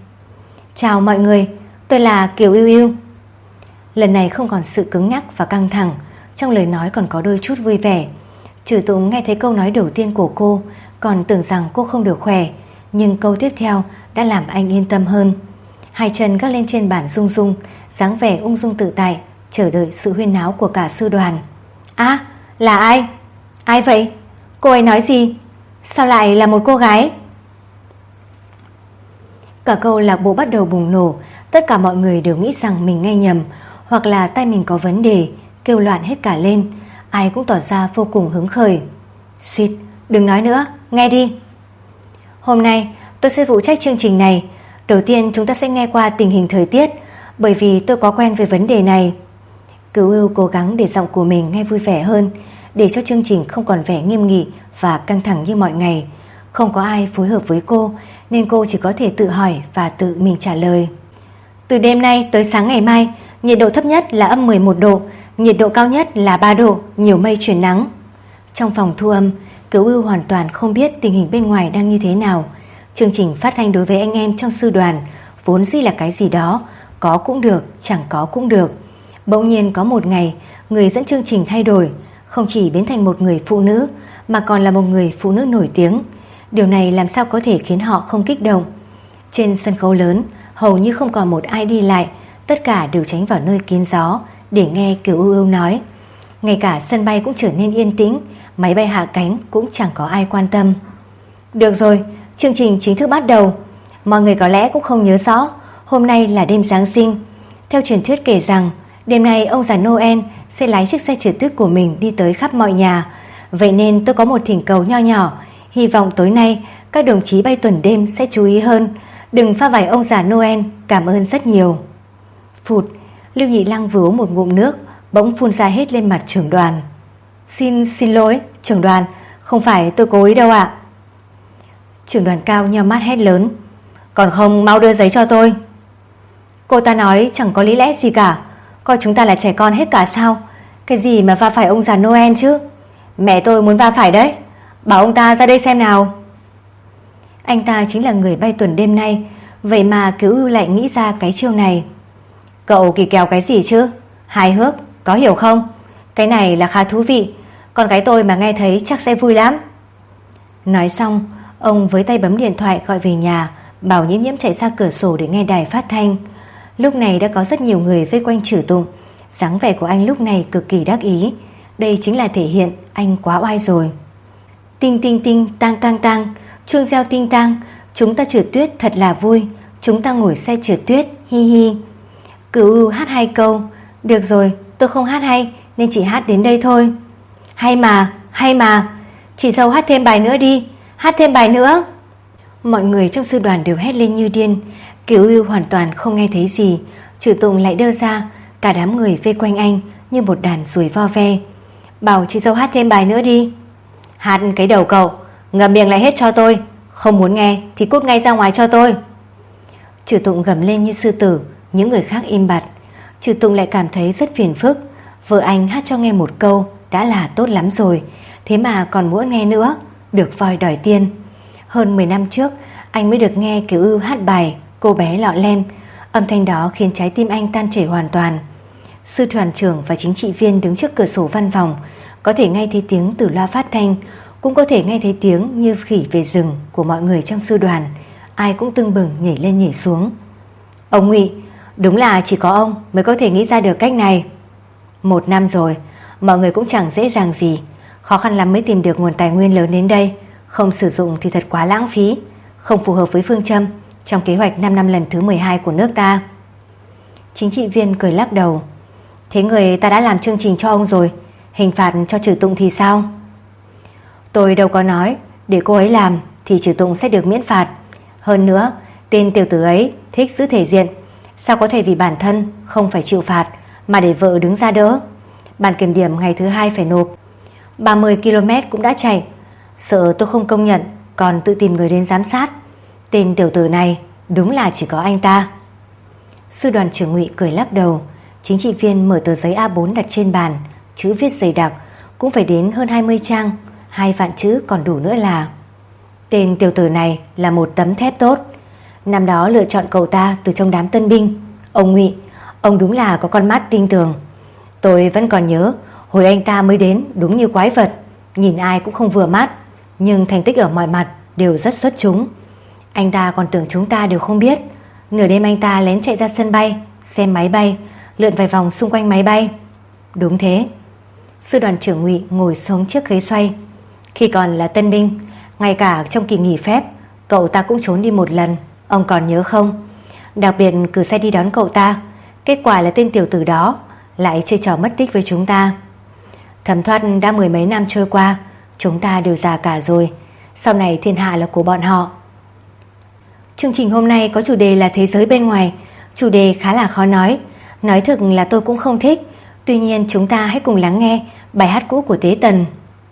Chào mọi người, tôi là Kiều Ưu Ưu. Lần này không còn sự cứng nhắc và căng thẳng, trong lời nói còn có đôi chút vui vẻ. Trừ Tùng nghe thấy câu nói đầu tiên của cô còn tưởng rằng cô không được khỏe, nhưng câu tiếp theo đã làm anh yên tâm hơn. Hai chân gác lên trên bàn rung rung, dáng vẻ ung dung tự tại, chờ đợi sự huyên náo của cả sư đoàn. À, là ai? Ai vậy? Cô ấy nói gì? Sao lại là một cô gái? Cả câu lạc bộ bắt đầu bùng nổ. Tất cả mọi người đều nghĩ rằng mình nghe nhầm, hoặc là tai mình có vấn đề, kêu loạn hết cả lên. Ai cũng tỏ ra vô cùng hứng khởi. Xịt, đừng nói nữa, nghe đi. Hôm nay tôi sẽ phụ trách chương trình này. Đầu tiên chúng ta sẽ nghe qua tình hình thời tiết, bởi vì tôi có quen với vấn đề này. Cửu Ưu cố gắng để giọng của mình nghe vui vẻ hơn, để cho chương trình không còn vẻ nghiêm nghị và căng thẳng như mọi ngày. Không có ai phối hợp với cô, nên cô chỉ có thể tự hỏi và tự mình trả lời. Từ đêm nay tới sáng ngày mai, nhiệt độ thấp nhất là âm 11 độ, nhiệt độ cao nhất là 3 độ, nhiều mây chuyển nắng. Trong phòng thu âm, Cửu Ưu hoàn toàn không biết tình hình bên ngoài đang như thế nào. Chương trình phát thanh đối với anh em trong sư đoàn vốn dĩ là cái gì đó, có cũng được, chẳng có cũng được. Bỗng nhiên có một ngày, người dẫn chương trình thay đổi, không chỉ biến thành một người phụ nữ, mà còn là một người phụ nữ nổi tiếng. Điều này làm sao có thể khiến họ không kích động. Trên sân khấu lớn, hầu như không còn một ai đi lại, tất cả đều tránh vào nơi kín gió để nghe Cửu Ưu nói. Ngay cả sân bay cũng trở nên yên tĩnh, máy bay hạ cánh cũng chẳng có ai quan tâm. Được rồi, chương trình chính thức bắt đầu. Mọi người có lẽ cũng không nhớ rõ, hôm nay là đêm Giáng sinh. Theo truyền thuyết kể rằng, đêm nay ông già Noel sẽ lái chiếc xe trượt tuyết của mình đi tới khắp mọi nhà. Vậy nên tôi có một thỉnh cầu nho nhỏ, hy vọng tối nay các đồng chí bay tuần đêm sẽ chú ý hơn, đừng pha vải ông già Noel, cảm ơn rất nhiều. Phụt, Lưu Nhị Lăng vừa uống một ngụm nước, bỗng phun ra hết lên mặt trưởng đoàn. Xin lỗi, trưởng đoàn, không phải tôi cố ý đâu ạ. Trưởng đoàn Cao nheo mắt hét lớn. Còn không mau đưa giấy cho tôi. Cô ta nói chẳng có lý lẽ gì cả, coi chúng ta là trẻ con hết cả sao? Cái gì mà va phải ông già Noel chứ? Mẹ tôi muốn va phải đấy, bảo ông ta ra đây xem nào. Anh ta chính là người bay tuần đêm nay, vậy mà Cửu Ưu lại nghĩ ra cái chiêu này. Cậu kỳ kèo cái gì chứ? Hài hước, có hiểu không? Cái này là khá thú vị, con gái tôi mà nghe thấy chắc sẽ vui lắm. Nói xong, ông với tay bấm điện thoại gọi về nhà, bảo Nhiễm Nhiễm chạy ra cửa sổ để nghe đài phát thanh. Lúc này đã có rất nhiều người vây quanh Trử Tụng. Dáng vẻ của anh lúc này cực kỳ đắc ý. Đây chính là thể hiện anh quá oai rồi. Tinh tinh tinh, tang tang tang, chuông reo tinh tang, chúng ta trượt tuyết thật là vui, chúng ta ngồi xe trượt tuyết, hi hi. Cửu Ưu hát 2 câu. Được rồi, tôi không hát hay nên chỉ hát đến đây thôi. Hay mà, chị Dâu hát thêm bài nữa đi, hát thêm bài nữa. Mọi người trong sư đoàn đều hét lên như điên. Cửu Ưu hoàn toàn không nghe thấy gì. Trử Tụng lại đơ ra, cả đám người vây quanh anh như một đàn ruồi vo ve. Bảo chị Dâu hát thêm bài nữa đi. Hát cái đầu cậu, ngậm miệng lại hết cho tôi, không muốn nghe thì cút ngay ra ngoài cho tôi. Trử Tụng gầm lên như sư tử. Những người khác im bặt. Trử Tụng lại cảm thấy rất phiền phức. Vợ anh hát cho nghe một câu đã là tốt lắm rồi, thế mà còn muốn nghe nữa, được voi đòi tiên. Hơn 10 năm trước anh mới được nghe Cửu Ưu hát bài Cô bé lọ lem. Âm thanh đó khiến trái tim anh tan chảy hoàn toàn. Sư đoàn trưởng và chính trị viên đứng trước cửa sổ văn phòng có thể nghe thấy tiếng từ loa phát thanh, cũng có thể nghe thấy tiếng như khỉ về rừng của mọi người trong sư đoàn. Ai cũng tưng bừng nhảy lên nhảy xuống. Ông Ngụy, đúng là chỉ có ông mới có thể nghĩ ra được cách này. 1 năm rồi, mọi người cũng chẳng dễ dàng gì, khó khăn lắm mới tìm được nguồn tài nguyên lớn đến đây. Không sử dụng thì thật quá lãng phí, không phù hợp với phương châm trong kế hoạch 5 năm lần thứ 12 của nước ta. Chính trị viên cười lắc đầu. Thế người ta đã làm chương trình cho ông rồi, hình phạt cho Trử Tụng thì sao? Tôi đâu có nói để cô ấy làm thì Trử Tụng sẽ được miễn phạt. Hơn nữa, tên tiểu tử ấy thích giữ thể diện, sao có thể vì bản thân không phải chịu phạt mà để vợ đứng ra đỡ. Bản kiểm điểm ngày thứ 2 phải nộp. 30 km cũng đã chạy, sợ tôi không công nhận còn tự tìm người đến giám sát. Tên tiểu tử này đúng là chỉ có anh ta. Sư đoàn trưởng Ngụy cười lắc đầu. Chính trị viên mở tờ giấy A4 đặt trên bàn, chữ viết dày đặc, cũng phải đến hơn 20 trang, 2 vạn chữ còn đủ nữa là. Tên tiểu tử này là một tấm thép tốt. Năm đó lựa chọn cậu ta từ trong đám tân binh. Ông Ngụy, ông đúng là có con mắt tinh tường. Tôi vẫn còn nhớ hồi anh ta mới đến đúng như quái vật, nhìn ai cũng không vừa mắt, nhưng thành tích ở mọi mặt đều rất xuất chúng. Anh ta còn tưởng chúng ta đều không biết. Nửa đêm anh ta lén chạy ra sân bay, xem máy bay, lượn vài vòng xung quanh máy bay. Đúng thế. Sư đoàn trưởng Ngụy ngồi xuống chiếc ghế xoay. Khi còn là tân binh, ngay cả trong kỳ nghỉ phép, cậu ta cũng trốn đi một lần. Ông còn nhớ không? Đặc biệt cử xe đi đón cậu ta, kết quả là tên tiểu tử đó lại chơi trò mất tích với chúng ta. Thấm thoát đã 10 mấy năm trôi qua, chúng ta đều già cả rồi, sau này thiên hạ là của bọn họ. Chương trình hôm nay có chủ đề là thế giới bên ngoài. Chủ đề khá là khó nói thực là tôi cũng không thích. Tuy nhiên chúng ta hãy cùng lắng nghe bài hát cũ của Tế Tần.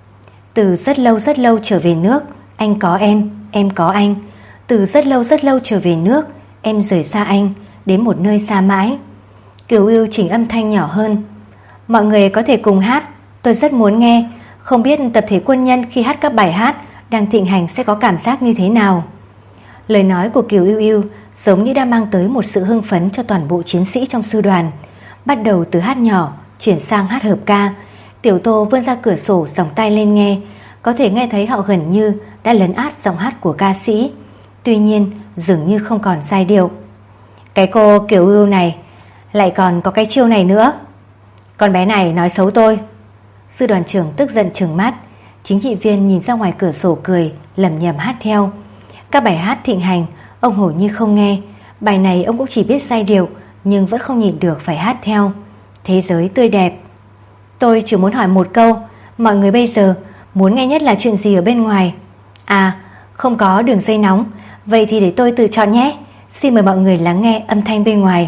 Từ rất lâu trở về nước, anh có em có anh. Từ rất lâu trở về nước, em rời xa anh, đến một nơi xa mãi. Kiều Ưu chỉnh âm thanh nhỏ hơn. Mọi người có thể cùng hát, tôi rất muốn nghe. Không biết tập thể quân nhân khi hát các bài hát đang thịnh hành sẽ có cảm giác như thế nào. Lời nói của Kiều Ưu giống như đã mang tới một sự hưng phấn cho toàn bộ chiến sĩ trong sư đoàn. Bắt đầu từ hát nhỏ, chuyển sang hát hợp ca. Tiểu Tô vươn ra cửa sổ giòng tai lên nghe, có thể nghe thấy họ gần như đã lấn át giọng hát của ca sĩ. Tuy nhiên dường như không còn giai điệu. Cái cô Kiều Ưu này lại còn có cái chiêu này nữa. Con bé này nói xấu tôi. Sư đoàn trưởng tức giận trừng mắt. Chính trị viên nhìn ra ngoài cửa sổ cười, lẩm nhẩm hát theo. Các bài hát thịnh hành ông hầu như không nghe. Bài này ông cũng chỉ biết giai điệu, nhưng vẫn không nhịn được phải hát theo. Thế giới tươi đẹp. Tôi chỉ muốn hỏi một câu, mọi người bây giờ muốn nghe nhất là chuyện gì ở bên ngoài? À, không có đường dây nóng. Vậy thì để tôi tự chọn nhé. Xin mời mọi người lắng nghe âm thanh bên ngoài.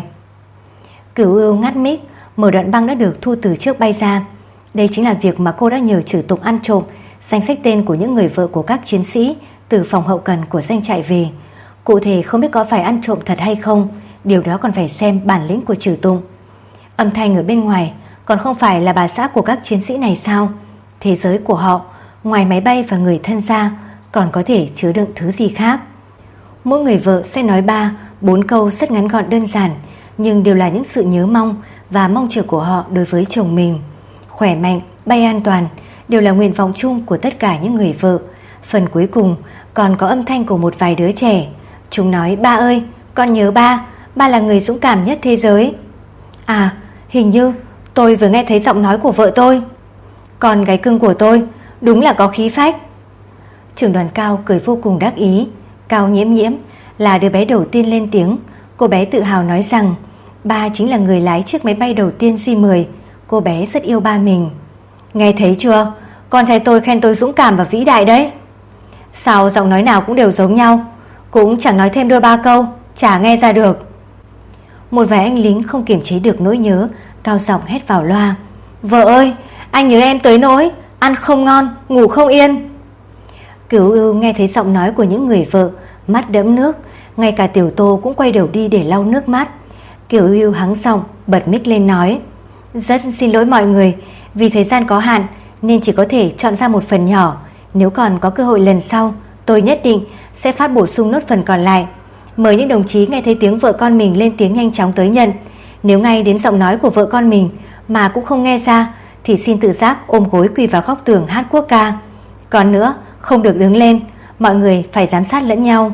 Cửu Ưu ngắt mic, mở đoạn băng đã được thu từ trước bay ra. Đây chính là việc mà cô đã nhờ Trử Tụng ăn trộm danh sách tên của những người vợ của các chiến sĩ từ phòng hậu cần của doanh trại về. Cụ thể không biết có phải ăn trộm thật hay không, điều đó còn phải xem bản lĩnh của Trử Tụng. Âm thanh ở bên ngoài còn không phải là bà xã của các chiến sĩ này sao? Thế giới của họ, ngoài máy bay và người thân ra, còn có thể chứa đựng thứ gì khác? Mỗi người vợ sẽ nói 3-4 câu rất ngắn gọn đơn giản, nhưng đều là những sự nhớ mong và mong chờ của họ đối với chồng mình. Khỏe mạnh, bay an toàn đều là nguyện vọng chung của tất cả những người vợ. Phần cuối cùng còn có âm thanh của một vài đứa trẻ. Chúng nói: ba ơi, con nhớ ba, ba là người dũng cảm nhất thế giới. À, hình như tôi vừa nghe thấy giọng nói của vợ tôi. Con gái cưng của tôi, đúng là có khí phách. Trưởng đoàn Cao cười vô cùng đắc ý. Cao Nhiễm Nhiễm là đứa bé đầu tiên lên tiếng. Cô bé tự hào nói rằng ba chính là người lái chiếc máy bay đầu tiên J-10. Cô bé rất yêu ba mình. Nghe thấy chưa? Con trai tôi khen tôi dũng cảm và vĩ đại đấy. Sao giọng nói nào cũng đều giống nhau, cũng chẳng nói thêm đôi ba câu, chả nghe ra được. Một vài anh lính không kiềm chế được nỗi nhớ, cao giọng hét vào loa: Vợ ơi, anh nhớ em tới nỗi ăn không ngon, ngủ không yên. Cửu Ưu nghe thấy giọng nói của những người vợ, mắt đẫm nước. Ngay cả Tiểu Tô cũng quay đầu đi để lau nước mắt. Cửu Ưu hắng giọng bật mic lên nói: Rất xin lỗi mọi người, vì thời gian có hạn nên chỉ có thể chọn ra một phần nhỏ. Nếu còn có cơ hội lần sau, tôi nhất định sẽ phát bổ sung nốt phần còn lại. Mời những đồng chí nghe thấy tiếng vợ con mình lên tiếng nhanh chóng tới nhận. Nếu ngay đến giọng nói của vợ con mình mà cũng không nghe ra thì xin tự giác ôm gối quỳ vào góc tường hát quốc ca. Còn nữa, không được đứng lên, mọi người phải giám sát lẫn nhau.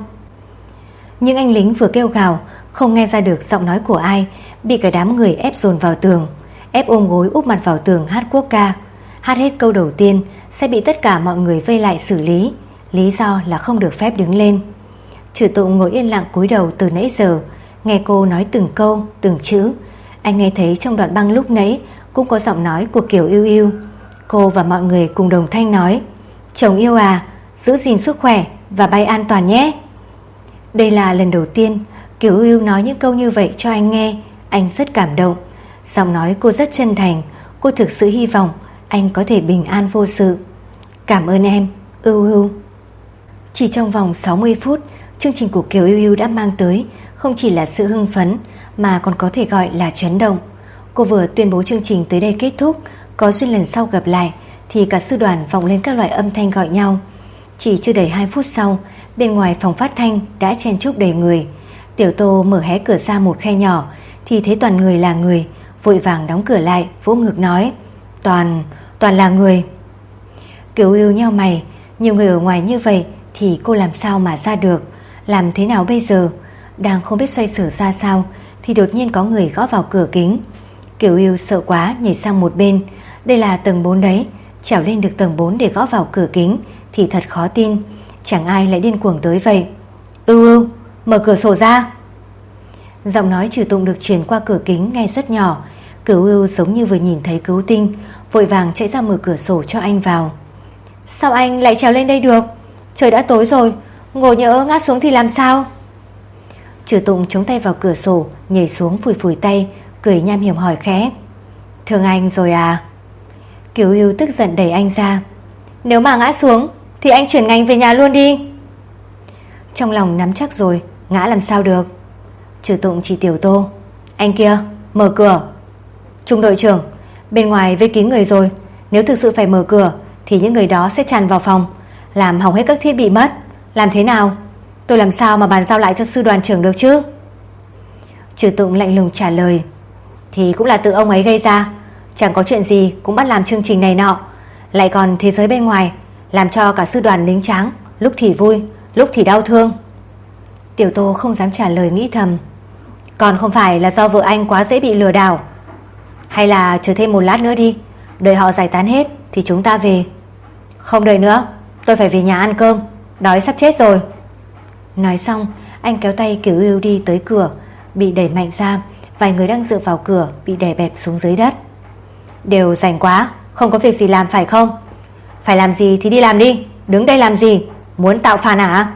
Những anh lính vừa kêu gào không nghe ra được giọng nói của ai, bị cả đám người ép dồn vào tường, ép ôm gối úp mặt vào tường hát quốc ca. Hát hết câu đầu tiên sẽ bị tất cả mọi người vây lại xử lý. Lý do là không được phép đứng lên. Trử Tụng ngồi yên lặng cúi đầu từ nãy giờ, nghe cô nói từng câu, từng chữ. Anh nghe thấy trong đoạn băng lúc nãy cũng có giọng nói của Kiều Ưu. Cô và mọi người cùng đồng thanh nói: Chồng yêu à, giữ gìn sức khỏe và bay an toàn nhé. Đây là lần đầu tiên Kiều Ưu nói những câu như vậy cho anh nghe. Anh rất cảm động. Giọng nói cô rất chân thành. Cô thực sự hy vọng anh có thể bình an vô sự. Cảm ơn em, Ưu. Chỉ trong vòng 60 phút, chương trình của Kiều Ưu đã mang tới không chỉ là sự hưng phấn mà còn có thể gọi là chấn động. Cô vừa tuyên bố chương trình tới đây kết thúc, có duyên lần sau gặp lại thì cả sư đoàn vọng lên các loại âm thanh gọi nhau. Chỉ chưa đầy 2 phút sau, bên ngoài phòng phát thanh đã chen chúc đầy người. Tiểu Tô mở hé cửa ra một khe nhỏ thì thấy toàn người là người, vội vàng đóng cửa lại, vỗ ngực nói: Toàn là người. Kiều Ưu nheo mày, nhiều người ở ngoài như vậy thì cô làm sao mà ra được? Làm thế nào bây giờ? Đang không biết xoay sở ra sao thì đột nhiên có người gõ vào cửa kính. Kiều Ưu sợ quá nhảy sang một bên. Đây là tầng 4 đấy, trèo lên được tầng 4 để gõ vào cửa kính thì thật khó tin. Chẳng ai lại điên cuồng tới vậy. Ưu, mở cửa sổ ra. Giọng nói Trừ Tụng được truyền qua cửa kính nghe rất nhỏ. Cửu Ưu giống như vừa nhìn thấy cứu tinh, vội vàng chạy ra mở cửa sổ cho anh vào. Sao anh lại trèo lên đây được? Trời đã tối rồi, ngộ nhỡ ngã xuống thì làm sao? Trừ Tụng chống tay vào cửa sổ, nhảy xuống phủi phủi tay, cười nham hiểm hỏi khẽ. Thương anh rồi à? Cửu Ưu tức giận đẩy anh ra. Nếu mà ngã xuống thì anh chuyển ngành về nhà luôn đi. Trong lòng nắm chắc rồi, ngã làm sao được. Trừ Tụng chỉ Tiểu Tô. Anh kia, mở cửa. Trung đội trưởng, bên ngoài vây kín người rồi, nếu thực sự phải mở cửa thì những người đó sẽ tràn vào phòng, làm hỏng hết các thiết bị mất. Làm thế nào? Tôi làm sao mà bàn giao lại cho sư đoàn trưởng được chứ? Trừ Tụng lạnh lùng trả lời. Thì cũng là tự ông ấy gây ra, chẳng có chuyện gì cũng bắt làm chương trình này nọ, lại còn thế giới bên ngoài, làm cho cả sư đoàn lính tráng lúc thì vui, lúc thì đau thương. Tiểu Tô không dám trả lời, nghĩ thầm. Còn không phải là do vợ anh quá dễ bị lừa đảo. Hay là chờ thêm một lát nữa đi, đợi họ giải tán hết thì chúng ta về. Không đợi nữa, tôi phải về nhà ăn cơm, đói sắp chết rồi. Nói xong, anh kéo tay Kiều Ưu đi tới cửa, bị đẩy mạnh ra. Vài người đang dựa vào cửa bị đè bẹp xuống dưới đất. Đều rảnh quá, không có việc gì làm phải không? Phải làm gì thì đi làm đi, đứng đây làm gì? Muốn tạo phản hả?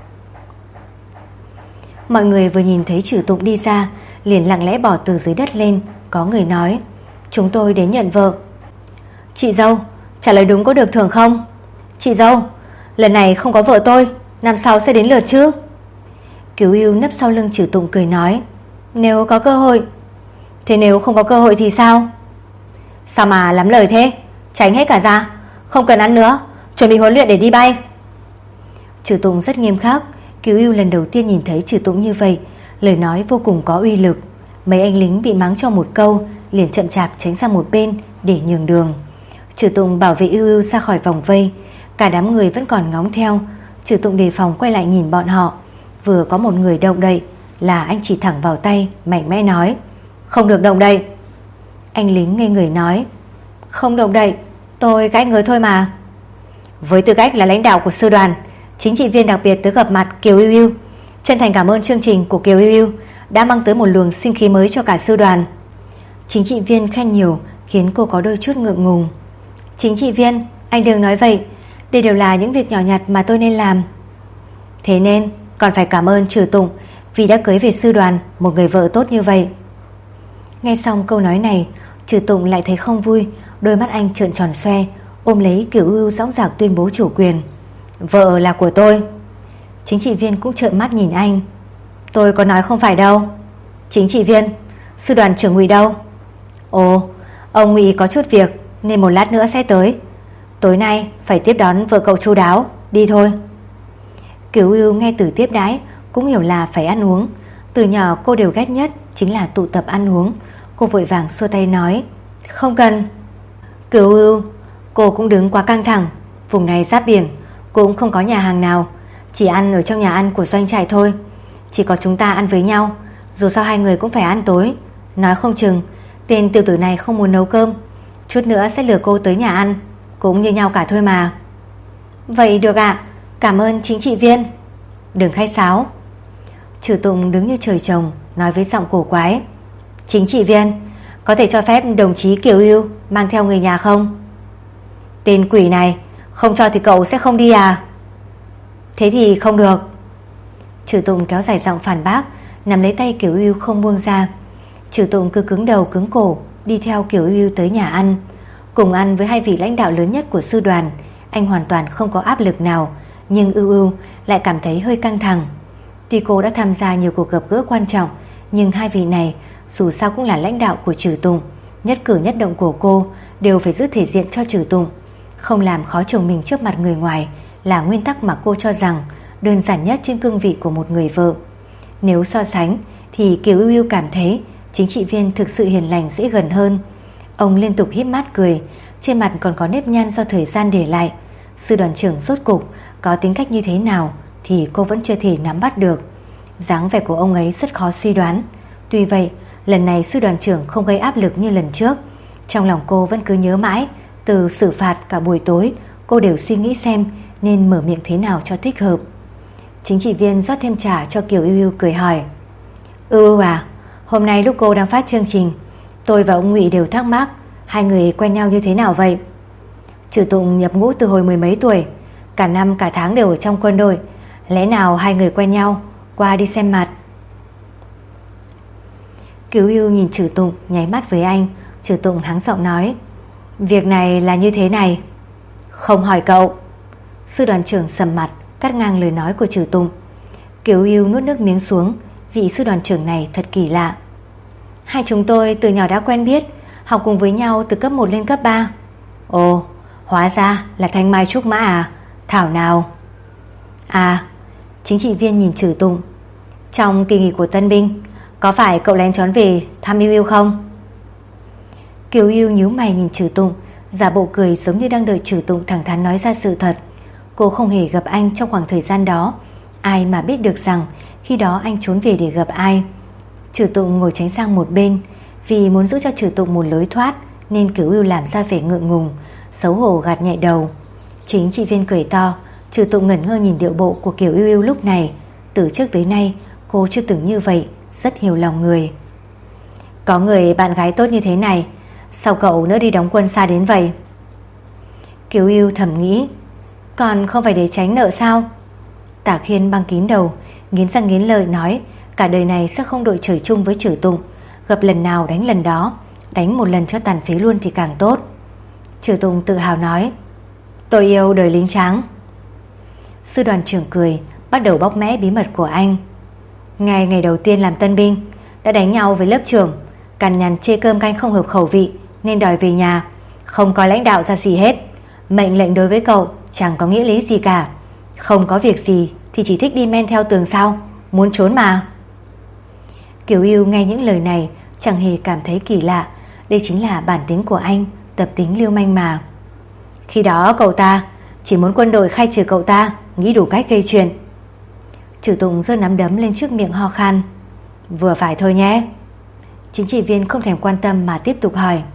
Mọi người vừa nhìn thấy Trừ Tụng đi ra, liền lặng lẽ bỏ từ dưới đất lên. Có người nói, chúng tôi đến nhận vợ. Chị dâu, trả lời đúng có được thưởng không? Chị dâu, lần này không có vợ tôi, năm sau sẽ đến lượt chứ? Kiều Ưu nấp sau lưng Trừ Tụng cười nói, nếu có cơ hội. Thế nếu không có cơ hội thì sao? Sao mà lắm lời thế? Tránh hết cả ra, không cần ăn nữa, chuẩn bị huấn luyện để đi bay. Trừ Tụng rất nghiêm khắc. Kiều Ưu lần đầu tiên nhìn thấy Trừ Tụng như vậy, lời nói vô cùng có uy lực. Mấy anh lính bị mắng cho một câu, liền chậm chạp tránh sang một bên để nhường đường. Trừ Tụng bảo vệ Ưu Ưu ra khỏi vòng vây. Cả đám người vẫn còn ngóng theo. Trừ Tụng đề phòng quay lại nhìn bọn họ. Vừa có một người động đậy là anh chỉ thẳng vào tay, mạnh mẽ nói, không được động đậy. Anh lính ngây người nói, không động đậy, tôi gãi người thôi mà. Với tư cách là lãnh đạo của sư đoàn, chính trị viên đặc biệt tới gặp mặt Kiều Ưu Ưu, chân thành cảm ơn chương trình của Kiều Ưu Ưu đã mang tới một luồng sinh khí mới cho cả sư đoàn. Chính trị viên khen nhiều khiến cô có đôi chút ngượng ngùng. Chính trị viên, anh đừng nói vậy, đây đều là những việc nhỏ nhặt mà tôi nên làm. Thế nên còn phải cảm ơn Trừ Tụng vì đã cưới về sư đoàn một người vợ tốt như vậy. Nghe xong câu nói này, Trừ Tụng lại thấy không vui. Đôi mắt anh trợn tròn xoe, ôm lấy Kiều Ưu dõng dạc tuyên bố chủ quyền. Vợ là của tôi. Chính trị viên cũng trợn mắt nhìn anh. Tôi có nói không phải đâu. Chính trị viên, sư đoàn trưởng Ngụy đâu? Ồ, ông Ngụy có chút việc nên một lát nữa sẽ tới. Tối nay phải tiếp đón vợ cậu chu đáo, đi thôi. Kiều Ưu nghe từ tiếp đãi cũng hiểu là phải ăn uống. Từ nhỏ cô đều ghét nhất chính là tụ tập ăn uống. Cô vội vàng xua tay nói, không cần. Kiều Ưu, cô cũng đứng quá căng thẳng. Vùng này giáp biển, cũng không có nhà hàng nào, chỉ ăn ở trong nhà ăn của doanh trại thôi. Chỉ có chúng ta ăn với nhau, dù sao hai người cũng phải ăn tối. Nói không chừng tên tiểu tử này không muốn nấu cơm, chút nữa sẽ lừa cô tới nhà ăn, cũng như nhau cả thôi mà. Vậy được ạ, cảm ơn chính trị viên. Đừng khách sáo. Trừ Tụng đứng như trời trồng, nói với giọng cổ quái, chính trị viên, có thể cho phép đồng chí Kiều Ưu mang theo người nhà không? Tên quỷ này, không cho thì cậu sẽ không đi à? Thế thì không được. Trừ Tụng kéo dài giọng phản bác, nắm lấy tay Kiều Ưu không buông ra. Trừ Tụng cứ cứng đầu cứng cổ đi theo Kiều Ưu tới nhà ăn. Cùng ăn với hai vị lãnh đạo lớn nhất của sư đoàn, anh hoàn toàn không có áp lực nào, nhưng Ưu Ưu lại cảm thấy hơi căng thẳng. Tuy cô đã tham gia nhiều cuộc gặp gỡ quan trọng, nhưng hai vị này dù sao cũng là lãnh đạo của Trừ Tụng, nhất cử nhất động của cô đều phải giữ thể diện cho Trừ Tụng. Không làm khó chồng mình trước mặt người ngoài là nguyên tắc mà cô cho rằng đơn giản nhất trên cương vị của một người vợ. Nếu so sánh thì Kiều Ưu Ưu cảm thấy chính trị viên thực sự hiền lành dễ gần hơn. Ông liên tục híp mắt cười, trên mặt còn có nếp nhăn do thời gian để lại. Sư đoàn trưởng rốt cục có tính cách như thế nào thì cô vẫn chưa thể nắm bắt được. Dáng vẻ của ông ấy rất khó suy đoán. Tuy vậy, lần này sư đoàn trưởng không gây áp lực như lần trước. Trong lòng cô vẫn cứ nhớ mãi, từ xử phạt cả buổi tối cô đều suy nghĩ xem nên mở miệng thế nào cho thích hợp. Chính trị viên rót thêm trà cho Kiều Ưu Ưu, cười hỏi, À, hôm nay lúc cô đang phát chương trình, tôi và ông Ngụy đều thắc mắc hai người quen nhau như thế nào vậy. Trừ Tụng nhập ngũ từ hồi 10 mấy tuổi, cả năm cả tháng đều ở trong quân đội, lẽ nào hai người quen nhau qua đi xem mặt? Cứu Yêu nhìn Trừ Tụng, nháy mắt với anh. Trừ Tụng hắng giọng nói, việc này là như thế này. Không hỏi cậu. Sư đoàn trưởng sầm mặt, cắt ngang lời nói của Trừ Tụng. Cứu Yêu nuốt nước miếng xuống, vị sư đoàn trưởng này thật kỳ lạ. Hai chúng tôi từ nhỏ đã quen biết, học cùng với nhau từ cấp 1 lên cấp 3. Ồ, hóa ra là Thanh Mai Trúc Mã à? Thảo nào. À, chính trị viên nhìn Trừ Tụng. Trong kỳ nghỉ của tân binh, có phải cậu lén trốn về thăm Yêu Yêu không? Kiều Yêu nhíu mày nhìn Trừ Tụng, giả bộ cười giống như đang đợi Trừ Tụng thẳng thắn nói ra sự thật. Cô không hề gặp anh trong khoảng thời gian đó, ai mà biết được rằng khi đó anh trốn về để gặp ai. Trừ Tụng ngồi tránh sang một bên, vì muốn giữ cho Trừ Tụng một lối thoát nên Kiều Yêu làm ra vẻ ngượng ngùng, xấu hổ gạt nhẹ đầu. Chính trị viên cười to. Trừ Tụng ngẩn ngơ nhìn điệu bộ của Kiều Yêu lúc này. Từ trước tới nay cô chưa từng như vậy, rất hiểu lòng người. Có người bạn gái tốt như thế này, sao cậu nỡ đi đóng quân xa đến vậy? Kiều Yêu thầm nghĩ, còn không phải để tránh nợ sao? Tả Khiên băng kín đầu, nghiến răng nghiến lợi nói, cả đời này sẽ không đội trời chung với Trừ Tụng, gặp lần nào đánh lần đó, đánh một lần cho tàn phế luôn thì càng tốt. Trừ Tụng tự hào nói, tôi yêu đời lính trắng. Sư đoàn trưởng cười, bắt đầu bóc mẽ bí mật của anh. Ngày đầu tiên làm tân binh đã đánh nhau với lớp trưởng, cằn nhằn chê cơm canh không hợp khẩu vị nên đòi về nhà, không có lãnh đạo ra gì hết. Mệnh lệnh đối với cậu chẳng có nghĩa lý gì cả, không có việc gì thì chỉ thích đi men theo tường sao, muốn trốn mà. Kiều Yêu nghe những lời này chẳng hề cảm thấy kỳ lạ, đây chính là bản tính của anh, tập tính lưu manh mà. Khi đó cậu ta chỉ muốn quân đội khai trừ cậu ta, nghĩ đủ cách gây chuyện. Trừ Tụng giơ nắm đấm lên trước miệng ho khan, vừa phải thôi nhé. Chính trị viên không thèm quan tâm mà tiếp tục hỏi,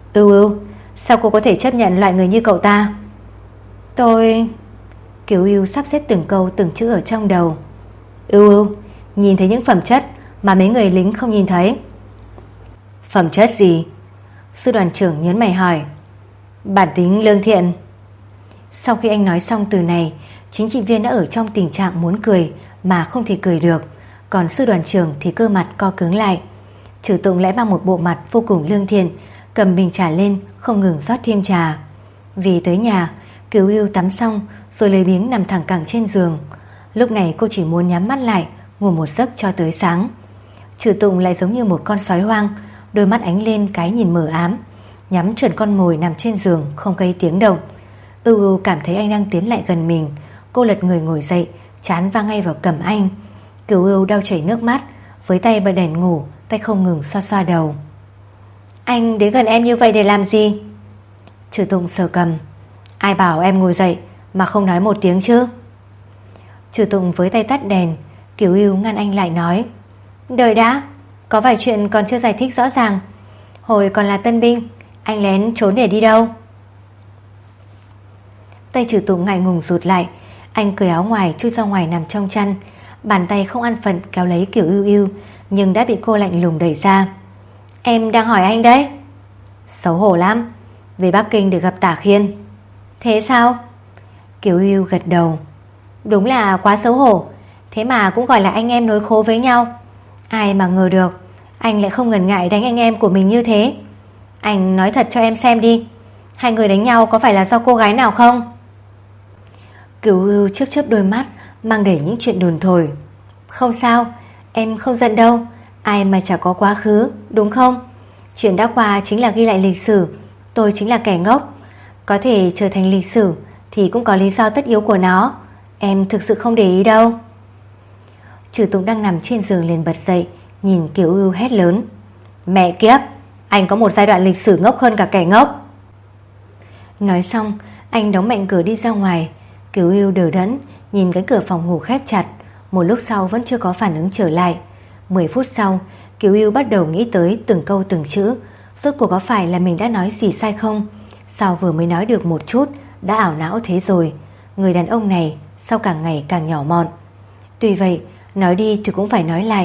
sao cô có thể chấp nhận loại người như cậu ta? Tôi... Kiều Yêu sắp xếp từng câu từng chữ ở trong đầu. Nhìn thấy những phẩm chất mà mấy người lính không nhìn thấy. Phẩm chất gì? Sư đoàn trưởng nhớn mày hỏi. Bản tính lương thiện. Sau khi anh nói xong từ này, chính trị viên đã ở trong tình trạng muốn cười mà không thể cười được, còn sư đoàn trưởng thì cơ mặt co cứng lại. Trừ Tụng lại mang một bộ mặt vô cùng lương thiện, cầm bình trà lên không ngừng rót thêm trà. Vì tới nhà, Kiều Yêu tắm xong rồi lười biếng nằm thẳng cẳng trên giường. Lúc này cô chỉ muốn nhắm mắt lại, ngủ một giấc cho tới sáng. Trừ Tụng lại giống như một con sói hoang, đôi mắt ánh lên cái nhìn mờ ám, nhắm chuẩn con mồi nằm trên giường không gây tiếng động. Cảm thấy anh đang tiến lại gần mình. Cô lật người ngồi dậy, trán va ngay vào cằm anh. Kiều Yêu đau chảy nước mắt, với tay bật đèn ngủ, tay không ngừng xoa xoa đầu. Anh đến gần em như vậy để làm gì? Trừ Tụng sờ cằm. Ai bảo em ngồi dậy mà không nói một tiếng chứ? Trừ Tụng với tay tắt đèn. Kiều Yêu ngăn anh lại nói, đợi đã, có vài chuyện còn chưa giải thích rõ ràng. Hồi còn là tân binh, anh lén trốn để đi đâu? Tay Trừ Tụng ngại ngùng rụt lại. Anh cởi áo ngoài chui ra ngoài nằm trong chăn, bàn tay không ăn phận kéo lấy Kiều Yêu, nhưng đã bị cô lạnh lùng đẩy ra. Em đang hỏi anh đấy. Xấu hổ lắm, về Bắc Kinh được gặp Tả Khiên. Thế sao? Kiều Yêu gật đầu. Đúng là quá xấu hổ, thế mà cũng gọi là anh em nối khố với nhau. Ai mà ngờ được anh lại không ngần ngại đánh anh em của mình như thế. Anh nói thật cho em xem đi, hai người đánh nhau có phải là do cô gái nào không? Kiều Yêu chớp chớp đôi mắt mang đầy những chuyện đồn thổi. Không sao, em không giận đâu, ai mà chả có quá khứ, đúng không? Chuyện đã qua chính là ghi lại lịch sử, tôi chính là kẻ ngốc. Có thể trở thành lịch sử thì cũng có lý do tất yếu của nó, em thực sự không để ý đâu. Trừ Tụng đang nằm trên giường liền bật dậy, nhìn Kiều Yêu hét lớn. Mẹ kiếp, anh có một giai đoạn lịch sử ngốc hơn cả kẻ ngốc. Nói xong, anh đóng mạnh cửa đi ra ngoài. Kiều Yêu đờ đẫn nhìn cái cửa phòng ngủ khép chặt, một lúc sau vẫn chưa có phản ứng trở lại. 10 phút sau, Kiều Yêu bắt đầu nghĩ tới từng câu từng chữ. Rốt cuộc có phải là mình đã nói gì sai không? Sao vừa mới nói được một chút đã ảo não thế rồi? Người đàn ông này sao càng ngày càng nhỏ mọn? Tuy vậy, nói đi thì cũng phải nói lại,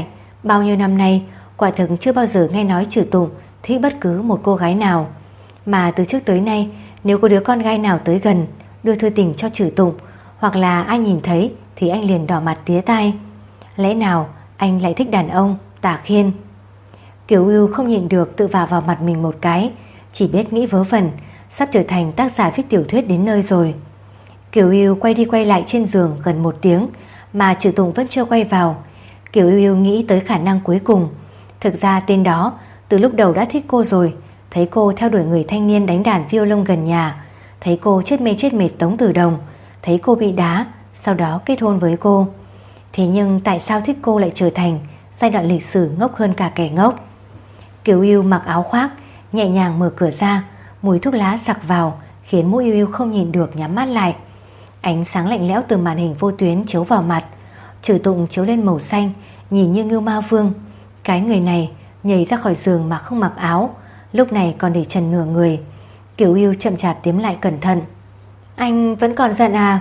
Bao nhiêu năm nay, quả thực chưa bao giờ nghe nói Trừ Tụng thích bất cứ một cô gái nào. Mà từ trước tới nay, nếu có đứa con gái nào tới gần, đưa thư tình cho Trừ Tụng, hoặc là ai nhìn thấy thì anh liền đỏ mặt tía tai. Lẽ nào anh lại thích đàn ông Tả Khiên? Kiều Ưu không nhịn được tự vả vào mặt mình một cái, chỉ biết nghĩ vớ vẩn, sắp trở thành tác giả viết tiểu thuyết đến nơi rồi. Kiều Ưu quay đi quay lại trên giường gần 1 tiếng mà Trừ Tụng vẫn chưa quay vào. Kiều Ưu nghĩ tới khả năng cuối cùng. Thực ra tên đó từ lúc đầu đã thích cô rồi, thấy cô theo đuổi người thanh niên đánh đàn violon gần nhà, thấy cô chết mê chết mệt Tống Tử Đồng, thấy cô bị đá, sau đó kết hôn với cô. Thế nhưng tại sao thích cô lại trở thành giai đoạn lịch sử ngốc hơn cả kẻ ngốc? Kiều Ưu mặc áo khoác, nhẹ nhàng mở cửa ra, mùi thuốc lá sặc vào khiến mũi Ưu không nhìn được nhắm mắt lại. Ánh sáng lạnh lẽo từ màn hình vô tuyến chiếu vào mặt. Trừ Tụng chiếu lên màu xanh, nhìn như Ngưu Ma Vương. Cái người này nhảy ra khỏi giường mà không mặc áo, lúc này còn để trần nửa người. Kiều Ưu chậm chạp tiến lại cẩn thận. Anh vẫn còn giận à?